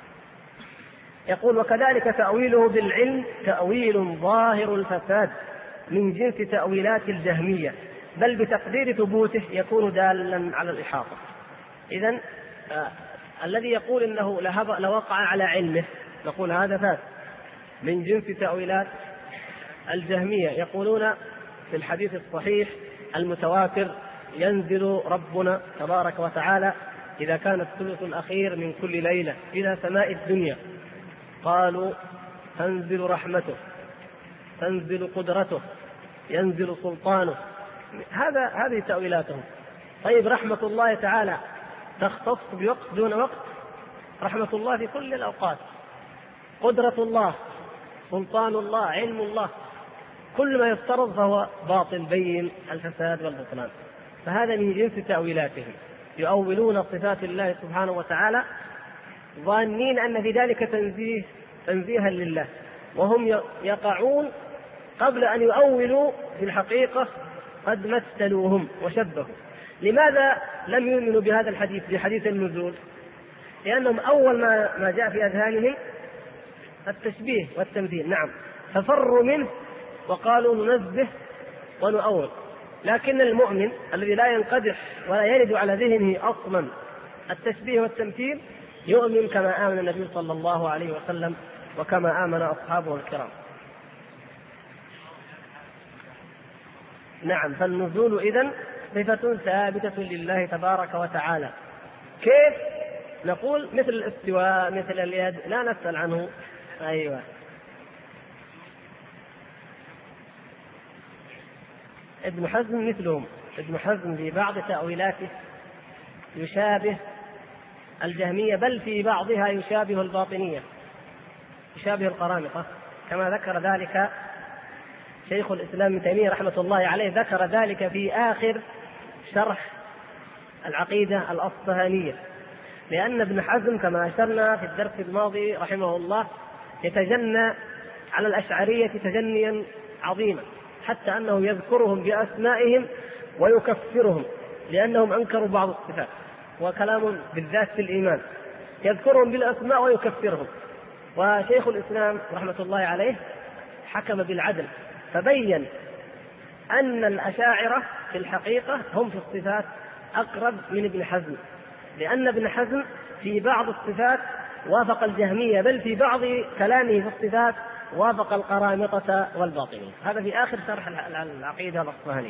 يقول: وكذلك تأويله بالعلم تأويل ظاهر الفساد من جنس تأويلات الجهمية، بل بتقدير ثبوته يكون دالا على الإحاطة. إذن الذي يقول إنه لوقع على علمه نقول هذا فاسد من جنس تأويلات الجهمية. يقولون في الحديث الصحيح المتواتر: ينزل ربنا تبارك وتعالى إذا كان الثلث الأخير من كل ليلة إلى سماء الدنيا، قالوا تنزل رحمته، تنزل قدرته، ينزل سلطانه. هذه تأويلاتهم. طيب رحمة الله تعالى تختص بوقت دون وقت؟ رحمة الله في كل الأوقات، قدرة الله، سلطان الله، علم الله، كل ما يفترض فهو باطل بين الفساد والبطلان. فهذا من جنس تأويلاتهم، يؤولون صفات الله سبحانه وتعالى ظانين أن في ذلك تنزيها لله، وهم يقعون قبل أن يؤولوا في الحقيقة قد مثلوهم وشبهوا. لماذا لم يؤمنوا بهذا الحديث، بحديث النزول؟ لأنهم أول ما جاء في أذهانهم التشبيه والتمثيل، نعم، ففروا منه وقالوا ننزه ونؤول. لكن المؤمن الذي لا ينقدح ولا يرد على ذهنه أصلا التشبيه والتمثيل يؤمن كما آمن النبي صلى الله عليه وسلم وكما آمن أصحابه الكرام. نعم، فالنزول إذن صفة ثابتة لله تبارك وتعالى. كيف؟ نقول مثل الاستواء، مثل اليد، لا نسأل عنه. أيوة، ابن حزم مثلهم. ابن حزم في بعض تأويلاته يشابه الجهمية، بل في بعضها يشابه الباطنية، يشابه القرامطة، كما ذكر ذلك شيخ الإسلام ابن تيمية رحمة الله عليه. ذكر ذلك في آخر شرح العقيدة الأصفهانية، لأن ابن حزم كما أشرنا في الدرس الماضي رحمه الله يتجنى على الأشعرية تجنيا عظيما، حتى أنه يذكرهم بأسمائهم ويكفرهم لأنهم أنكروا بعض الصفات، وكلام بالذات في الإيمان، يذكرهم بالأسماء ويكفرهم. وشيخ الإسلام رحمة الله عليه حكم بالعدل، فبين أن الأشاعرة في الحقيقة هم في الصفات أقرب من ابن حزم، لأن ابن حزم في بعض الصفات وافق الجهمية، بل في بعض كلامه في الصفات وافق القرامطة والباطنية. هذا في آخر شرح العقيدة الأصفهانية.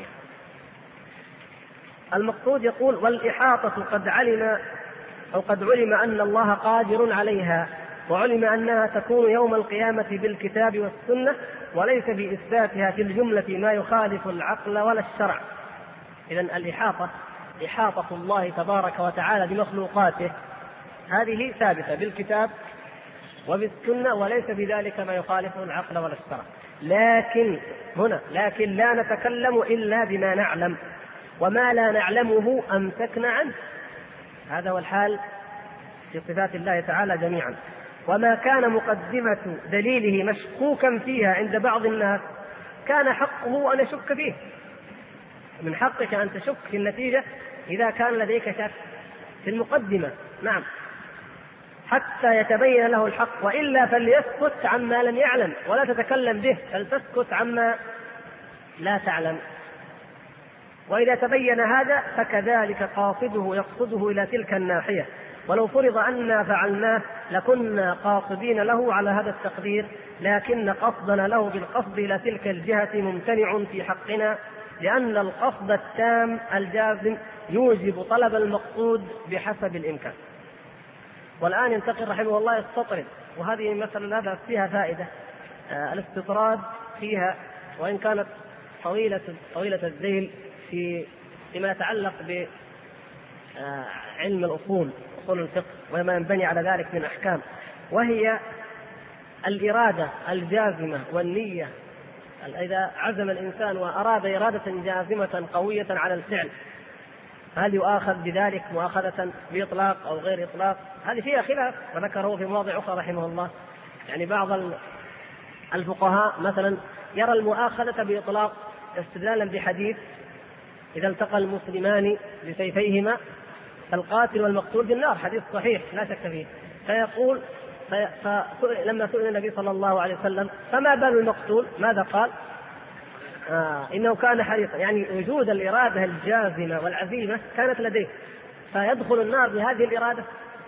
المقصود يقول: والإحاطة قد علم أن الله قادر عليها، وعلم أنها تكون يوم القيامة بالكتاب والسنة، وليس في إثباتها في الجملة ما يخالف العقل ولا الشرع. إذن الإحاطة، إحاطة الله تبارك وتعالى بمخلوقاته، هذه ثابتة بالكتاب وبالسنة، وليس بذلك ما يخالف العقل ولا الشرع. لكن لا نتكلم إلا بما نعلم، وما لا نعلمه أمسكنا عنه. هذا هو الحال في صفات الله تعالى جميعا. وما كان مقدمة دليله مشكوكا فيها عند بعض الناس كان حقه أن يشك فيه. من حقك أن تشك في النتيجة إذا كان لديك شك في المقدمة، نعم، حتى يتبين له الحق، وإلا فليسكت عما لم يعلم ولا تتكلم به، فلتسكت عما لا تعلم. وإذا تبين هذا فكذلك قاصده يقصده إلى تلك الناحية، ولو فرض أننا فعلناه لكنا قاصدين له على هذا التقدير، لكن قصدنا له بالقصد إلى تلك الجهة ممتنع في حقنا، لأن القصد التام الجازم يوجب طلب المقصود بحسب الإمكان. والآن ينتقل رحمه الله يستطرد، وهذه مثلا هذا فيها فائدة، الاستطراد فيها وإن كانت طويلة الذيل فيما يتعلق علم الأصول، أصول الفقه وما ينبني على ذلك من أحكام، وهي الإرادة الجازمة والنية. إذا عزم الإنسان وأراد إرادة جازمة قوية على الفعل، هل يؤاخذ بذلك مؤاخذة بإطلاق أو غير إطلاق؟ هذه فيها خلاف وذكره في مواضع أخرى رحمه الله. يعني بعض الفقهاء مثلا يرى المؤاخذة بإطلاق استدلالا بحديث إذا التقى المسلمان بسيفيهما القاتل والمقتول بالنار، حديث صحيح لا شك فيه. فيقول لما سئل النبي صلى الله عليه وسلم فما بال المقتول ماذا قال؟ إنه كان حريصا، يعني وجود الإرادة الجازمة والعزيمة كانت لديه فيدخل النار بهذه الإرادة.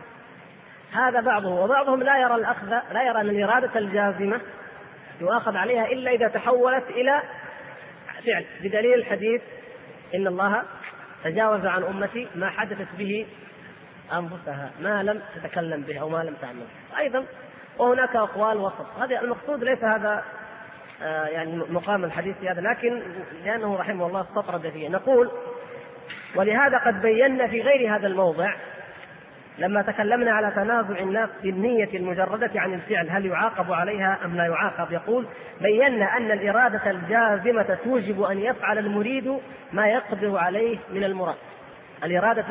هذا بعضه، وبعضهم لا يرى أن الإرادة الجازمة يؤاخذ عليها إلا إذا تحولت إلى فعل، بدليل الحديث إن الله تجاوز عن أمتي ما حدثت به أنفسها ما لم تتكلم به أو ما لم تعمل. أيضا وهناك أقوال وسط، هذا المقصود ليس هذا يعني مقام الحديث هذا، لكن لأنه رحمه الله استطرد فيه. نقول ولهذا قد بينا في غير هذا الموضع لما تكلمنا على تنازع الناس في النية المجردة عن الفعل هل يعاقب عليها أم لا يعاقب، يقول بينا أن الإرادة الجازمة توجب أن يفعل المريد ما يقدر عليه من المراد. الإرادة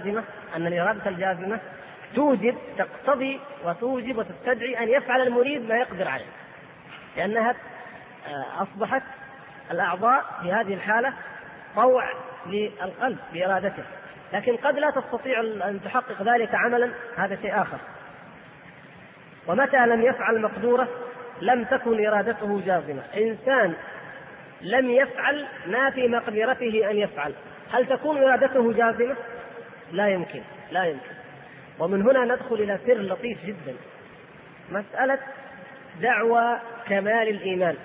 الجازمة توجب، تقتضي وتوجب وتستدعي أن يفعل المريد ما يقدر عليه، لأنها أصبحت الأعضاء في هذه الحالة طوع للقلب بإرادته، لكن قد لا تستطيع أن تحقق ذلك عملا، هذا شيء آخر. ومتى لم يفعل مقدورة لم تكن إرادته جازمة. إنسان لم يفعل ما في مقدرته أن يفعل، هل تكون إرادته جازمة؟ لا يمكن. ومن هنا ندخل إلى سر لطيف جدا، مسألة دعوى كمال الإيمان.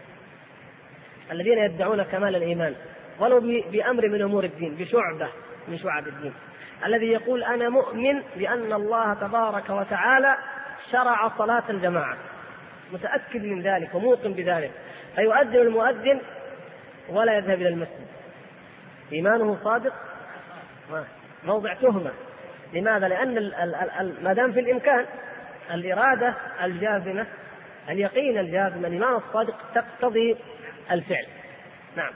الذين يدعون كمال الإيمان ولو بأمر من أمور الدين، بشعبة من شعب الدين، الذي يقول أنا مؤمن بأن الله تبارك وتعالى شرع صلاة الجماعة، متأكد من ذلك وموقن بذلك، فيؤذن المؤذن ولا يذهب إلى المسجد، إيمانه صادق؟ موضع تهمة. لماذا؟ لأن ما دام في الإمكان الإرادة الجازمة، اليقين الجازم، الإيمان الصادق تقتضي الفعل. نعم.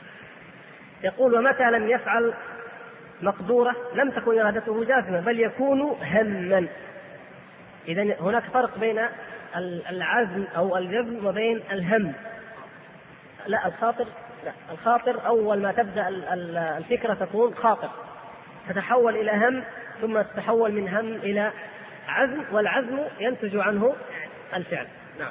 يقول ومتى لم يفعل مقدورة لم تكن إرادته جازمة بل يكون هما. إذن هناك فرق بين العزم أو الجزم وبين الهم. لا الخاطر أول ما تبدأ الفكرة تكون خاطر، تتحول إلى هم، ثم تتحول من هم إلى عزم، والعزم ينتج عنه الفعل. نعم.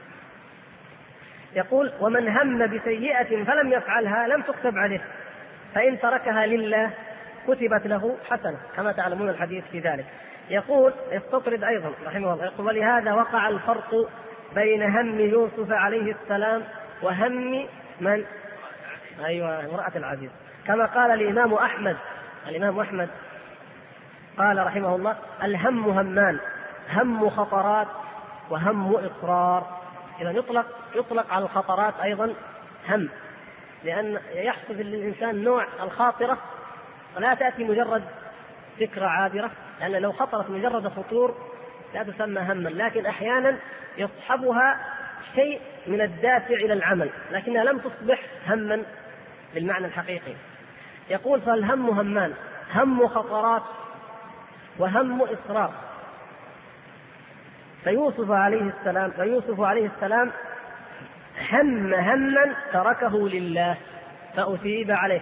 يقول ومن هم بسيئة فلم يفعلها لم تكتب عليه، فإن تركها لله كتبت له حسنة، كما تعلمون الحديث في ذلك. يقول يستطرد أيضا رحمه الله، يقول ولهذا وقع الفرق بين هم يوسف عليه السلام وهم من؟ أيوة، امرأة العزيز، كما قال الإمام أحمد قال رحمه الله الهم همان، هم خطرات وهم إصرار. إذا يطلق على الخطرات أيضا هم، لأن يحصل للإنسان نوع الخاطرة ولا تأتي مجرد فكرة عابرة، لأن لو خطرت مجرد خطور لا تسمى هما، لكن أحيانا يصحبها شيء من الدافع إلى العمل لكنها لم تصبح هما بالمعنى الحقيقي. يقول فالهم همان، هم خطرات وهم إصرار. فيوسف عليه السلام هما تركه لله فأثيب عليه،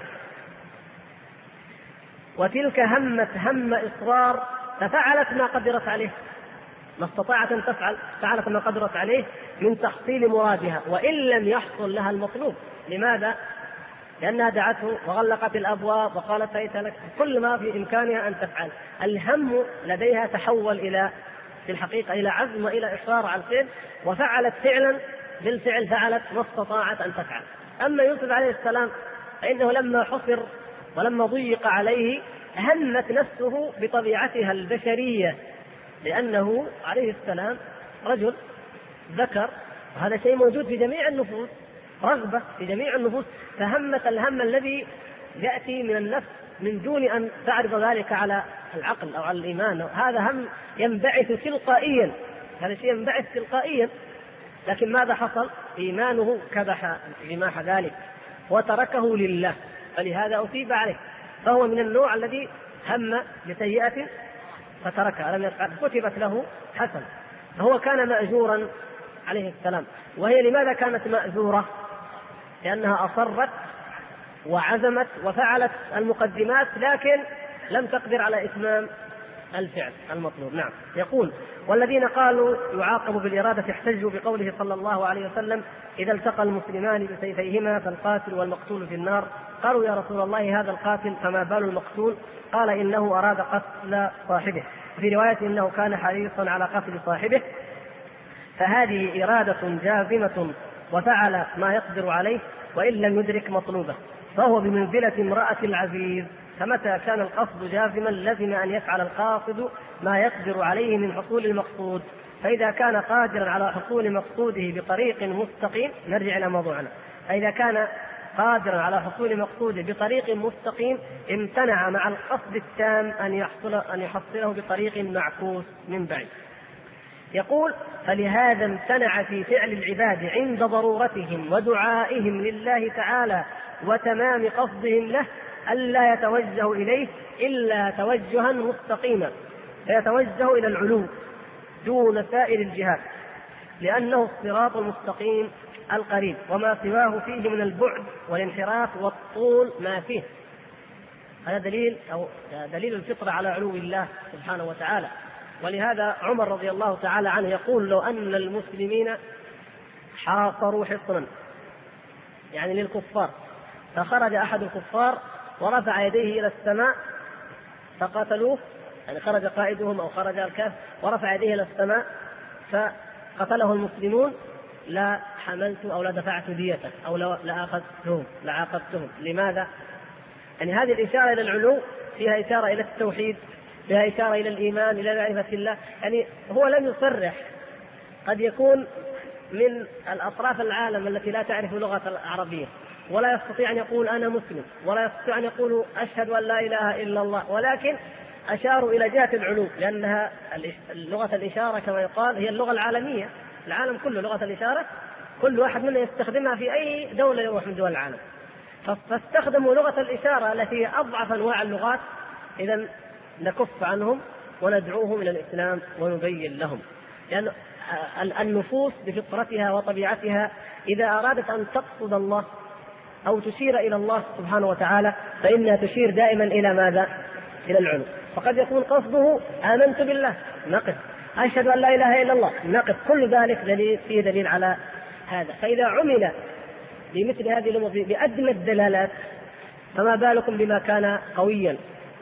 وتلك هم إصرار ففعلت ما قدرت عليه، ما استطاعت أن تفعل، فعلت ما قدرت عليه من تحصيل مرادها وإن لم يحصل لها المطلوب. لماذا؟ لأنها دعته وغلقت الأبواب وقالت هيت لك، كل ما في إمكانها أن تفعل. الهم لديها تحول في الحقيقة إلى عزم وإلى إصرار على الفعل، وفعلت فعلا بالفعل، فعلت ما استطاعت أن تفعل. أما يوسف عليه السلام فإنه لما حصر ولما ضيق عليه همت نفسه بطبيعتها البشرية، لأنه عليه السلام رجل ذكر، وهذا شيء موجود في جميع النفوس، رغبة في جميع النفوس، فهمت الهم الذي يأتي من النفس من دون أن تعرض ذلك على العقل أو على الإيمان. هذا هم ينبعث تلقائيا، هذا شيء ينبعث تلقائيا، لكن ماذا حصل؟ إيمانه كبح ذلك وتركه لله، فلهذا أثيب عليه. فهو من النوع الذي هم بسيئة فتركها، لم يفعل، كتبت له حسن. فهو كان مأجورا عليه السلام. وهي لماذا كانت مأجورة؟ لأنها أصرت وعزمت وفعلت المقدمات، لكن لم تقدر على إتمام الفعل المطلوب. نعم. يقول: والذين قالوا يعاقب بالإرادة احتجوا بقوله صلى الله عليه وسلم: إذا التقى المسلمان بسيفيهما فالقاتل والمقتول في النار. قالوا: يا رسول الله هذا القاتل فما بال المقتول؟ قال: إنه أراد قتل صاحبه. في رواية: إنه كان حريصا على قتل صاحبه. فهذه إرادة جازمة وفعل ما يقدر عليه وإن لم يدرك مطلوبه، فهو بمنزلة امرأة العزيز. فمتى كان القصد جازما لزم أن يفعل القاصد ما يقدر عليه من حصول المقصود. فإذا كان قادرا على حصول مقصوده بطريق مستقيم، نرجع إلى موضوعنا، فإذا كان قادرا على حصول مقصوده بطريق مستقيم امتنع مع القصد التام أن يحصله بطريق معكوس من بعيد. يقول: فلهذا امتنع في فعل العباد عند ضرورتهم ودعائهم لله تعالى وتمام قصدهم له ألا يتوجهوا إليه إلا توجها مستقيما، فيتوجه إلى العلو دون سائر الجهات، لأنه الصراط المستقيم القريب، وما سواه فيه من البعد والانحراف والطول ما فيه. هذا دليل الفطرة على علو الله سبحانه وتعالى. ولهذا عمر رضي الله تعالى عنه يقول: لو أن المسلمين حاصروا حصنا، يعني للكفار، فخرج أحد الكفار ورفع يديه إلى السماء فقتلوه، يعني خرج قائدهم أو خرج الكافر ورفع يديه إلى السماء فقتله المسلمون، لا حملت أو لا دفعت ديته أو لعاقبتهم. لماذا؟ يعني هذه الإشارة إلى العلو فيها إشارة إلى التوحيد، فيها إشارة إلى الإيمان، إلى معرفة الله. يعني هو لم يصرح، قد يكون من الأطراف العالم التي لا تعرف اللغة العربية ولا يستطيع أن يقول أنا مسلم، ولا يستطيع أن يقول أشهد أن لا إله إلا الله، ولكن أشاروا إلى جهة العلو، لأنها لغة الإشارة كما يقال هي اللغة العالمية، العالم كله لغة الإشارة، كل واحد منا يستخدمها في أي دولة يروح من دول العالم، فاستخدموا لغة الإشارة التي هي أضعف أنواع اللغات. إذن نكف عنهم وندعوهم إلى الإسلام ونبين لهم، لأن النفوس بفطرتها وطبيعتها إذا أرادت أن تقصد الله أو تشير إلى الله سبحانه وتعالى فإنها تشير دائما إلى ماذا؟ إلى العلو. فقد يكون قصده آمنت بالله، نقف، أشهد أن لا إله إلا الله، نقف، كل ذلك فيه دليل على هذا. فإذا عمل بمثل هذه الأمور بأدنى الدلالات فما بالكم بما كان قويا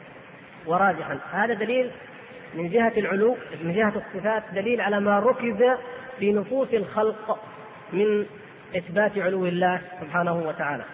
وراجحا. هذا دليل من جهة العلو، من جهة الصفات، دليل على ما ركز في نفوس الخلق من إثبات علو الله سبحانه وتعالى.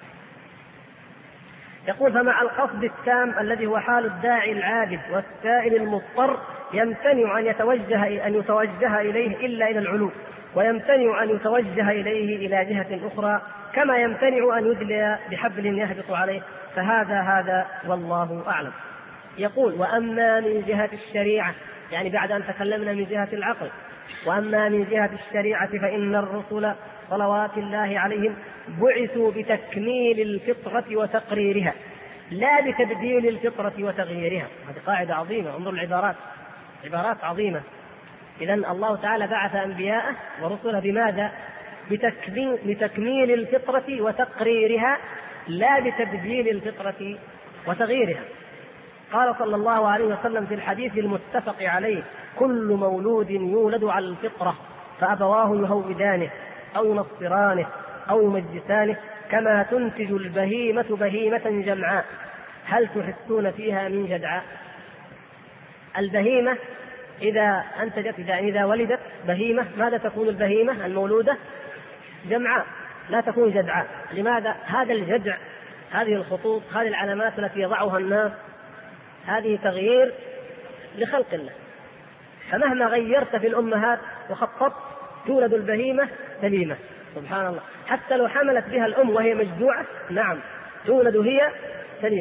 يقول: فمع القصد التام الذي هو حال الداعي العابد والسائل المضطر يمتنع أن يتوجه إليه إلا إلى العلو، ويمتنع أن يتوجه إليه إلى جهة أخرى، كما يمتنع أن يدلي بحبل يهبط عليه. فهذا والله أعلم. يقول: وأما من جهة الشريعة، يعني بعد أن تكلمنا من جهة العقل، وأما من جهة الشريعة فإن الرسل صلوات الله عليهم بعثوا بتكميل الفطرة وتقريرها لا بتبديل الفطرة وتغييرها. هذه قاعدة عظيمة، انظر العبارات، عبارات عظيمة. إذن الله تعالى بعث أنبياءه ورسله بماذا؟ بتكميل الفطرة وتقريرها لا بتبديل الفطرة وتغييرها. قال صلى الله عليه وسلم في الحديث المتفق عليه: كل مولود يولد على الفطرة فأبواه يهودانه أو ينصرانه أو يمجسانه كما تنتج البهيمة بهيمة جمعاء هل تحسون فيها من جدعاء. البهيمة إذا ولدت بهيمة ماذا تكون البهيمة المولودة؟ جمعاء، لا تكون جدعاء. لماذا؟ هذا الجدع، هذه الخطوط، هذه العلامات التي يضعها الناس، هذه تغيير لخلق الله. فمهما غيرت في الأمهات وخططت تولد البهيمة سليمة، سبحان الله. حتى لو حملت بها الأم وهي مجدوعة، نعم تولد هي سليمة.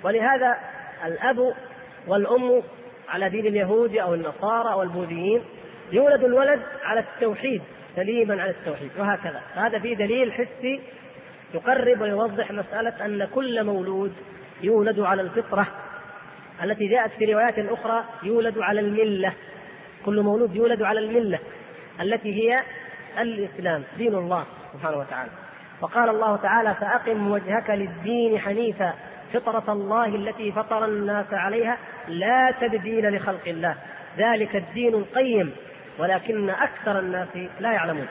ولهذا الأب والأم على دين اليهود أو النصارى أو البوذيين يولد الولد على التوحيد سليما على التوحيد، وهكذا. هذا فيه دليل حسي يقرب ويوضح مسألة أن كل مولود يولد على الفطرة التي جاءت في روايات أخرى يولد على الملة. كل مولود يولد على الملة التي هي الإسلام، دين الله سبحانه وتعالى. وقال الله تعالى: فأقم وجهك للدين حنيفا فطرة الله التي فطر الناس عليها لا تبديل لخلق الله ذلك الدين القيم ولكن أكثر الناس لا يعلمون.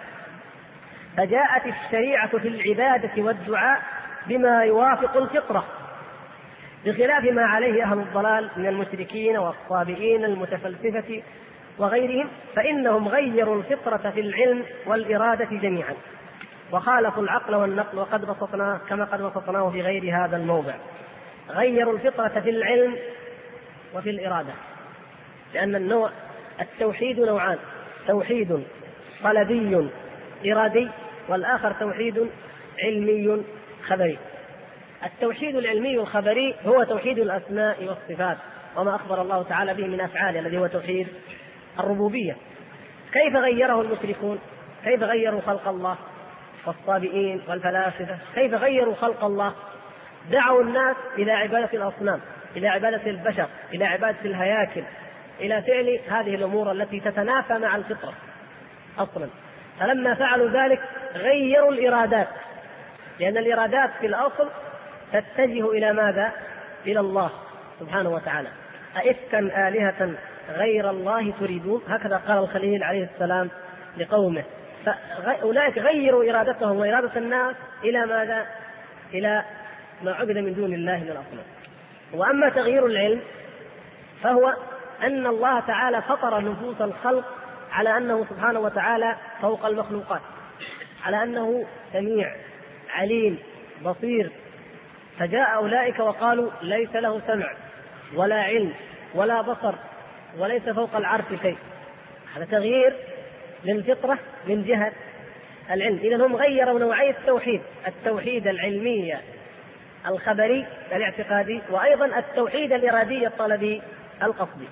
فجاءت الشريعة في العبادة والدعاء بما يوافق الفطرة بخلاف ما عليه أهل الضلال من المشركين والصابئين المتفلسفة وغيرهم، فإنهم غيروا الفطرة في العلم والإرادة جميعا وخالفوا العقل والنقل، وقد بسطناه كما قد بسطناه في غير هذا الموضع. غيروا الفطرة في العلم وفي الإرادة، لأن النوع التوحيد نوعان: توحيد طلبي إرادي، والآخر توحيد علمي خبري. التوحيد العلمي الخبري هو توحيد الأسماء والصفات وما أخبر الله تعالى به من أفعاله الذي هو توحيد الربوبية. كيف غيره المشركون؟ كيف غيروا خلق الله؟ والصابئين والفلاسفة كيف غيروا خلق الله؟ دعوا الناس إلى عبادة الأصنام، إلى عبادة البشر، إلى عبادة الهياكل، إلى فعل هذه الأمور التي تتنافى مع الفطرة أصلا. فلما فعلوا ذلك غيروا الإرادات، لأن الإرادات في الأصل تتجه إلى ماذا؟ إلى الله سبحانه وتعالى. أئفكا آلهة غير الله تريدون، هكذا قال الخليل عليه السلام لقومه. فأولئك غيروا إرادتهم وإرادة الناس إلى ماذا؟ إلى ما عبد من دون الله من الأصنام. وأما تغيير العلم فهو أن الله تعالى فطر نفوس الخلق على أنه سبحانه وتعالى فوق المخلوقات، على أنه سميع عليم بصير. فجاء أولئك وقالوا ليس له سمع ولا علم ولا بصر وليس فوق العرش شيء. هذا تغيير للفطرة من جهة العلم. إذن هم غيروا نوعي التوحيد: التوحيد العلمي الخبري الاعتقادي، وأيضا التوحيد الإرادي الطلبي القصدي.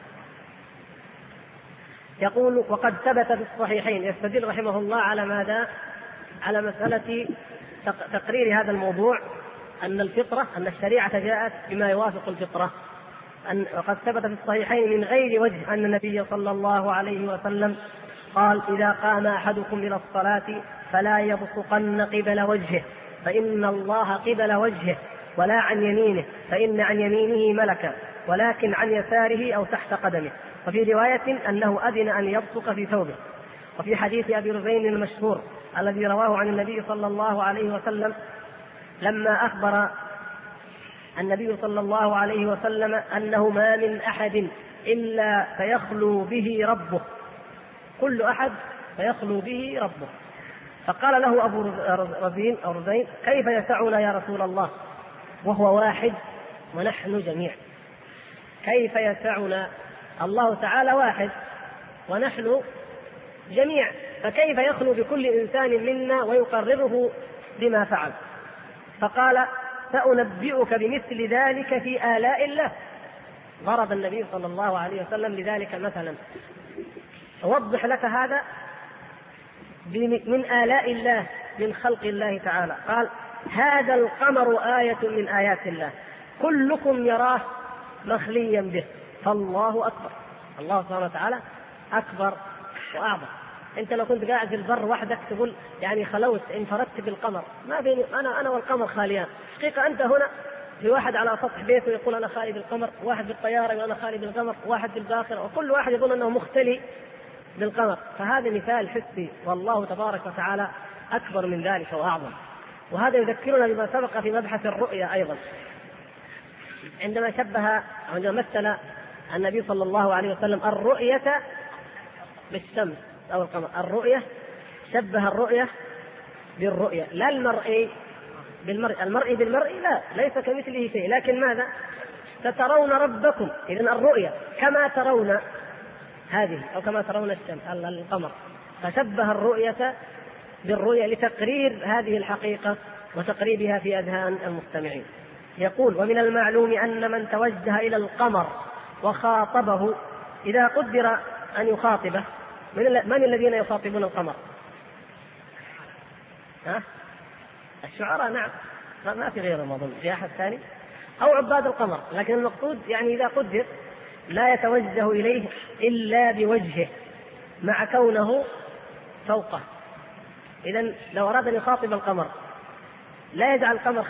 يقول: وقد ثبت في الصحيحين. يستدل رحمه الله على ماذا؟ على مسألة تقرير هذا الموضوع، أن الفطرة، أن الشريعة جاءت بما يوافق الفطرة. وقد ثبت في الصحيحين من غير وجه أن النبي صلى الله عليه وسلم قال: إذا قام أحدكم إلى الصلاة فلا يبصقن قبل وجهه فإن الله قبل وجهه، ولا عن يمينه فإن عن يمينه ملكا، ولكن عن يساره أو تحت قدمه. وفي رواية أنه أذن أن يبصق في ثوبه. وفي حديث أبي رزين المشهور الذي رواه عن النبي صلى الله عليه وسلم لما أخبر النبي صلى الله عليه وسلم أنه ما من أحد إلا فيخلو به ربه، كل أحد فيخلو به ربه. فقال له أبو رزين أو رزين: كيف يسعنا يا رسول الله وهو واحد ونحن جميع؟ كيف يسعنا؟ الله تعالى واحد ونحن جميع، فكيف يخلو بكل إنسان منا ويقرره بما فعل؟ فقال: سأنبئك بمثل ذلك في آلاء الله. ضرب النبي صلى الله عليه وسلم لذلك مثلا. أوضح لك هذا من آلاء الله، من خلق الله تعالى. قال: هذا القمر آية من آيات الله كلكم يراه مخليا به فالله أكبر. الله سبحانه وتعالى أكبر وأعظم. أنت لو كنت قاعد في البر وحدك تقول يعني خلوت انفردت بالقمر، ما بيني أنا والقمر خاليان. حقيقة أنت هنا في واحد على سطح بيته يقول أنا خالي بالقمر، واحد بالطيارة يقول أنا خالي بالقمر، واحد بالباخرة، وكل واحد يقول أنه مختلي بالقمر. فهذا مثال حسي، والله تبارك وتعالى أكبر من ذلك وأعظم. وهذا يذكرنا بما سبق في مبحث الرؤيا أيضا، عندما مثل النبي صلى الله عليه وسلم الرؤية بالشمس أو القمر. الرؤية شبه الرؤية بالرؤية، لا المرئي بالمرئي. المرئي بالمرئي لا، ليس كمثله شيء، لكن ماذا؟ سترون ربكم. إذن الرؤية كما ترون هذه أو كما ترون الشمس القمر. فشبه الرؤية بالرؤية لتقرير هذه الحقيقة وتقريبها في أذهان المستمعين. يقول: ومن المعلوم أن من توجه إلى القمر وخاطبه، إذا قدر أن يخاطبه، من الذين يخاطبون القمر؟ الشعراء، نعم، ما في غيرهم أظن، في أحد ثاني، أو عباد القمر. لكن المقصود يعني إذا قدر لا يتوجه إليه إلا بوجهه مع كونه فوقه. إذن لو أراد أن يخاطب القمر لا يجعل القمر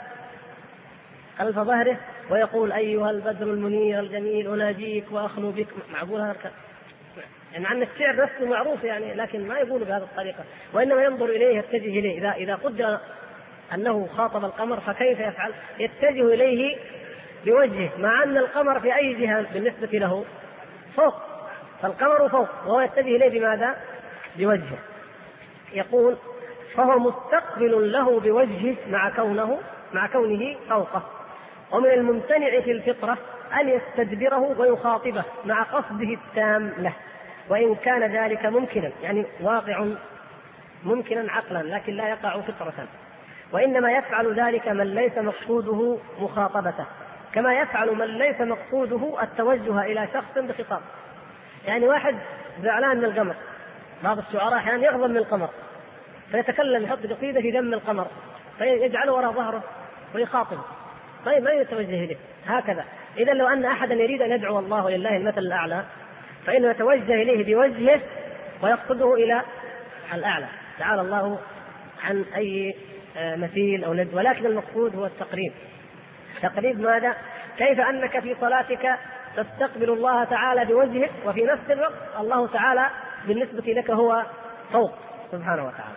خلف ظهره ويقول: أيها البدر المنير الجميل أناجيك وأخلو بك. معقول هذا؟ يعني عن الشعر نفسه معروف يعني، لكن ما يقول بهذه الطريقة، وإنما ينظر إليه، يتجه إليه. إذا قدر أنه خاطب القمر فكيف يفعل؟ يتجه إليه بوجهه، مع أن القمر في أي جهة بالنسبة له؟ فوق، فالقمر فوق وهو يتجه إليه بماذا؟ بوجهه. يقول: فهو مستقبل له بوجهه مع كونه فوقه. ومن الممتنع في الفطرة أن يستدبره ويخاطبه مع قصده التام له، وإن كان ذلك ممكنا، يعني واقع ممكنا عقلا لكن لا يقع فطرة. وإنما يفعل ذلك من ليس مقصوده مخاطبته، كما يفعل من ليس مقصوده التوجه إلى شخص بخطاب. يعني واحد زعلان من القمر، بعض الشعراء أحيانا يغضب من القمر فيتكلم، يحط قصيدة في ذم القمر فيجعله وراء ظهره ويخاطبه، طيب ما يتوجه إليه هكذا. إذا لو أن أحدا يريد أن يدعو الله ولله المثل الأعلى فإنه يتوجه إليه بوجهه ويقصده إلى الأعلى، تعالى الله عن أي مثيل أو ند. ولكن المقصود هو التقريب. تقريب ماذا؟ كيف أنك في صلاتك تستقبل الله تعالى بوجهك، وفي نفس الوقت الله تعالى بالنسبة لك هو فوق سبحانه وتعالى.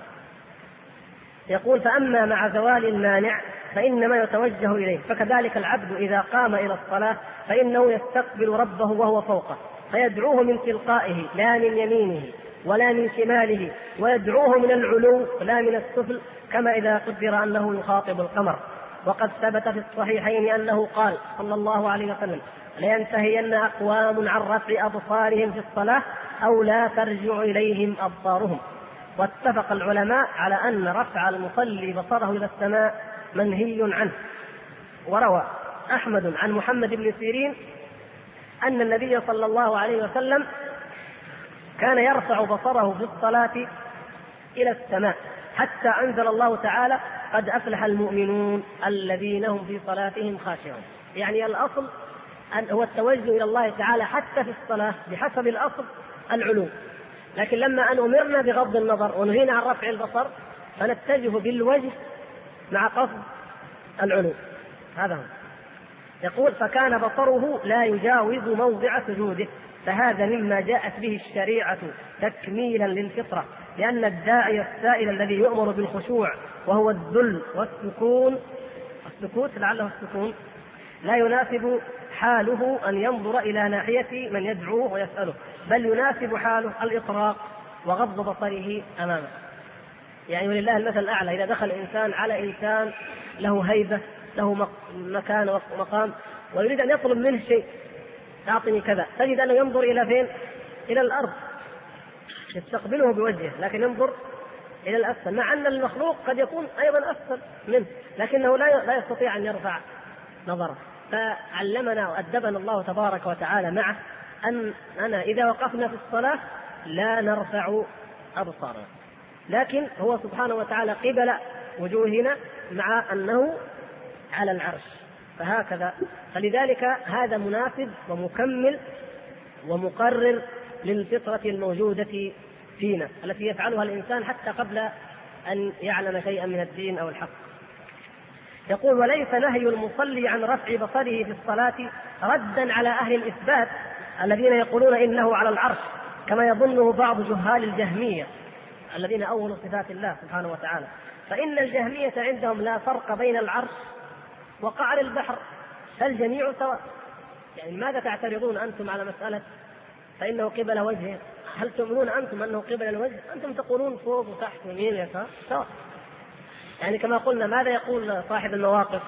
يقول: فأما مع زوال المانع فإنما يتوجه إليه. فكذلك العبد إذا قام إلى الصلاة فإنه يستقبل ربه وهو فوقه، فيدعوه من تلقائه لا من يمينه ولا من شماله، ويدعوه من العلو لا من السفل، كما إذا قدر أنه يخاطب القمر. وقد ثبت في الصحيحين أنه قال صلى الله عليه وسلم: لينتهين أقوام عن رفع أبصارهم في الصلاة أو لا ترجع إليهم أبصارهم. واتفق العلماء على أن رفع المصلي بصره إلى السماء منهي عنه. وروى أحمد عن محمد بن سيرين أن النبي صلى الله عليه وسلم كان يرفع بصره في الصلاة إلى السماء حتى أنزل الله تعالى: قد أفلح المؤمنون الذين هم في صلاتهم خاشعون. يعني الأصل أن هو التوجه إلى الله تعالى حتى في الصلاة بحسب الأصل العلو، لكن لما أن أمرنا بغض النظر ونهينا عن رفع البصر فنتجه بالوجه مع قصد العلو. هذا هو. يقول: فكان بصره لا يجاوز موضع سجوده، فهذا مما جاءت به الشريعة تكميلا للفطرة، لأن الداعي السائل الذي يؤمر بالخشوع وهو الذل والسكوت لعله السكون لا يناسب حاله أن ينظر إلى ناحية من يدعوه ويسأله، بل يناسب حاله الإطراق وغض بصره أمامه. يعني ولله المثل الأعلى، إذا دخل إنسان على إنسان له هيبة له مكان ومقام ويريد أن يطلب منه شيء، أعطني كذا، تجد أنه ينظر إلى فين؟ إلى الأرض، يستقبله بوجهه، لكن ينظر إلى الأسفل، مع أن المخلوق قد يكون أيضا أسفل منه، لكنه لا يستطيع أن يرفع نظره. فعلمنا وأدبنا الله تبارك وتعالى معه أننا إذا وقفنا في الصلاة لا نرفع أبصارنا، لكن هو سبحانه وتعالى قبل وجوهنا مع أنه على العرش، فهكذا. فلذلك هذا مناسب ومكمل ومقرر للفطرة الموجودة فينا التي يفعلها الإنسان حتى قبل أن يعلم شيئا من الدين أو الحق. يقول: وليس نهي المصلي عن رفع بصره في الصلاة ردا على أهل الإثبات الذين يقولون إنه على العرش، كما يظنه بعض جهال الجهمية الذين أولوا صفات الله سبحانه وتعالى. فإن الجهمية عندهم لا فرق بين العرش وقعر البحر، فالجميع سواء. يعني ماذا تعترضون أنتم على مسألة فإنه قبل وجهه؟ هل تؤمنون أنتم أنه قبل الوجه؟ أنتم تقولون فوق وتحت ويمين ويسار سواء. يعني كما قلنا، ماذا يقول صاحب المواقف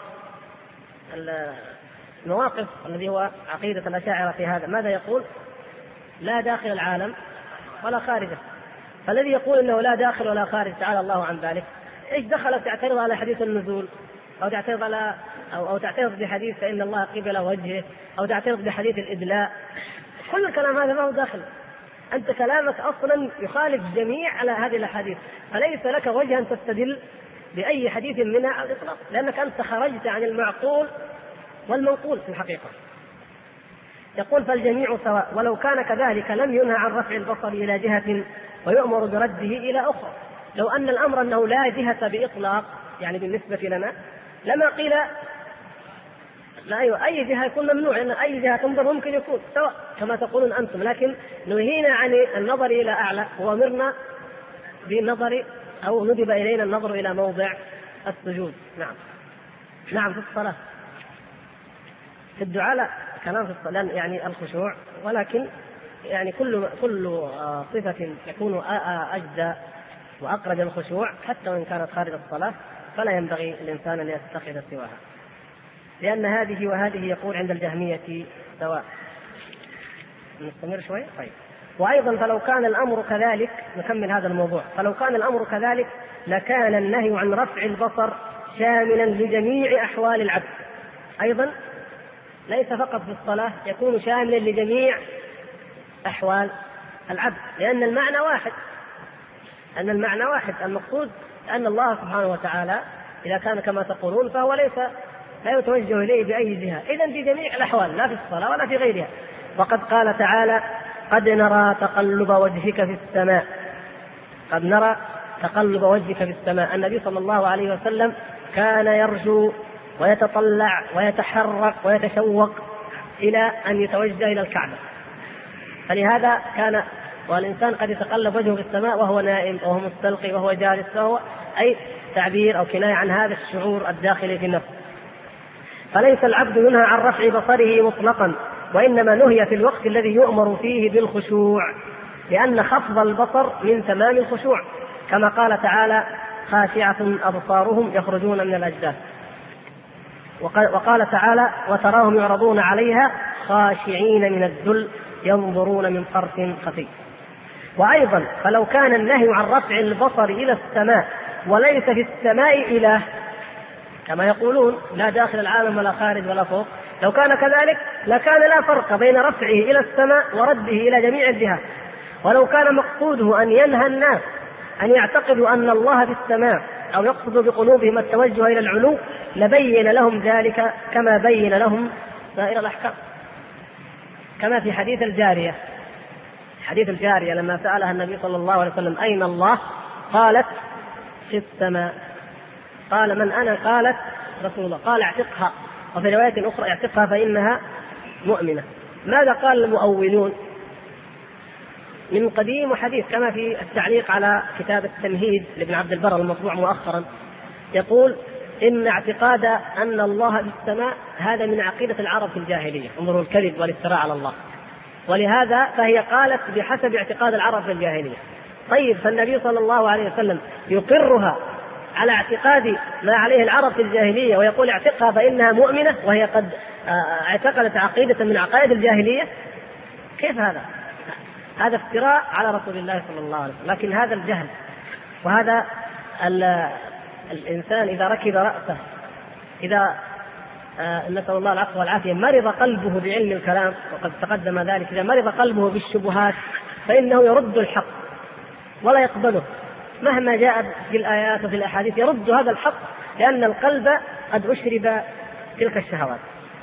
الذي هو عقيدة الأشاعرة في هذا؟ ماذا يقول؟ لا داخل العالم ولا خارجه. فالذي يقول إنه لا داخل ولا خارج تعالى الله عن ذلك، إيش دخل تعترض على حديث النزول أو تعترض على أو تعترض بحديث فإن الله قبل وجهه، أو تعترض بحديث الإدلاء، كل الكلام هذا ما هو داخل. أنت كلامك أصلا يخالف جميع على هذه الأحاديث، فليس لك وجه أن تستدل بأي حديث منها على الإطلاق، لأنك أنت خرجت عن المعقول والمنقول في الحقيقة. يقول فالجميع سواء، ولو كان كذلك لم ينهى عن رفع البصر إلى جهة ويؤمر برده إلى أخرى. لو أن الأمر أنه لا جهة بإطلاق يعني بالنسبة لنا لما قيل لا أي جهة يكون ممنوع، أن أي جهة تنظر ممكن يكون سواء كما تقولون أنتم، لكن نهينا عن النظر إلى أعلى وأمرنا بالنظر أو ندب إلينا النظر إلى موضع السجود. نعم في الصلاة، في الدعاء لا، كلام في الصلاة يعني الخشوع، ولكن يعني كل صفة يكون أجزاء وأقرب الخشوع حتى وإن كانت خارج الصلاة فلا ينبغي الإنسان أن يتخذ سواها، لأن هذه وهذه يقول عند الجهمية سواء. نستمر شوي. طيب. وأيضا فلو كان الأمر كذلك، نكمل هذا الموضوع، فلو كان الأمر كذلك لكان النهي عن رفع البصر شاملا لجميع أحوال العبد، أيضا ليس فقط في الصلاة، يكون شاملا لجميع أحوال العبد، لأن المعنى واحد، المقصود أن الله سبحانه وتعالى إذا كان كما تقولون فهو لا يتوجه إليه بأي جهة، إذن في جميع الأحوال لا في الصلاة ولا في غيرها. وقد قال تعالى قد نرى تقلب وجهك في السماء، قد نرى تقلب وجهك في السماء. النبي صلى الله عليه وسلم كان يرجو ويتطلع ويتحرك ويتشوق إلى أن يتوجه إلى الكعبة، فلهذا كان، والإنسان قد يتقلب وجهه في السماء وهو نائم وهو مستلقي وهو جالس، فهو أي تعبير أو كناية عن هذا الشعور الداخلي في النفس. فليس العبد ينهى عن رفع بصره مطلقا، وإنما نهي في الوقت الذي يؤمر فيه بالخشوع، لأن خفض البصر من تمام الخشوع، كما قال تعالى خاشعة أبصارهم يخرجون من الأجداث، وقال تعالى وتراهم يعرضون عليها خاشعين من الذل ينظرون من طرف خفي. وأيضا فلو كان النهي عن رفع البصر إلى السماء وليس في السماء إله كما يقولون لا داخل العالم ولا خارج ولا فوق، لو كان كذلك لكان لا فرق بين رفعه إلى السماء ورده إلى جميع الجهات. ولو كان مقصوده أن ينهى الناس أن يعتقدوا أن الله في السماء أو يقصدوا بقلوبهم التوجه إلى العلو لبين لهم ذلك كما بين لهم سائر الأحكام، كما في حديث الجارية لما سألها النبي صلى الله عليه وسلم أين الله؟ قالت في السماء. قال من أنا؟ قالت رسول الله. قال اعتقها، وفي رواية أخرى اعتقها فإنها مؤمنة. ماذا قال المؤولون من قديم وحديث؟ كما في التعليق على كتاب التمهيد لابن عبد البر المطبوع مؤخرا، يقول إن اعتقاد أن الله في السماء هذا من عقيدة العرب في الجاهلية، انظروا الكذب والافتراء على الله، ولهذا فهي قالت بحسب اعتقاد العرب في الجاهلية. طيب فالنبي صلى الله عليه وسلم يقرها على اعتقاد ما عليه العرب في الجاهلية ويقول اعتقها فإنها مؤمنة وهي قد اعتقدت عقيدة من عقائد الجاهلية؟ كيف هذا؟ هذا افتراء على رسول الله صلى الله عليه وسلم. لكن هذا الجهل، وهذا الإنسان إذا ركب رأسه، إذا نسأل الله العفو والعافية مرض قلبه بعلم الكلام، وقد تقدم ذلك، إذا مرض قلبه بالشبهات فإنه يرد الحق ولا يقبله مهما جاء في الآيات وفي الأحاديث، يرد هذا الحق لأن القلب قد أشرب تلك الشهوات.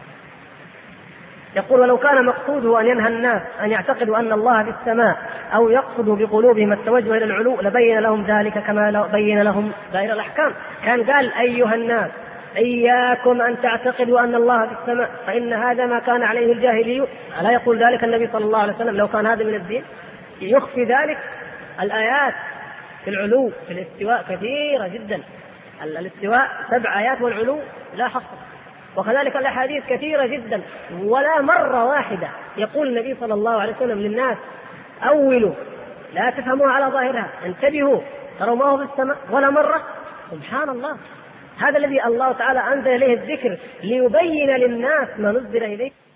يقول ولو كان مقصوده أن ينهى الناس أن يعتقدوا أن الله في السماء أو يقصدوا بقلوبهم التوجه إلى العلو لبين لهم ذلك كما بين لهم سائر الأحكام. كان قال أيها الناس إياكم أن تعتقدوا أن الله في السماء فإن هذا ما كان عليه الجاهلي. ألا يقول ذلك النبي صلى الله عليه وسلم لو كان هذا من الدين؟ يخفي ذلك. الآيات في العلو في الاستواء كثيرة جدا، الاستواء 7 آيات والعلو لا حصر، وكذلك الأحاديث كثيرة جدا، ولا مرة واحدة يقول النبي صلى الله عليه وسلم للناس أولوا لا تفهموها على ظاهرها، انتبهوا تروا ما هو في السماء، ولا مرة. سبحان الله، هذا الذي الله تعالى أنزل إليه الذكر ليبين للناس ما نزل إليه.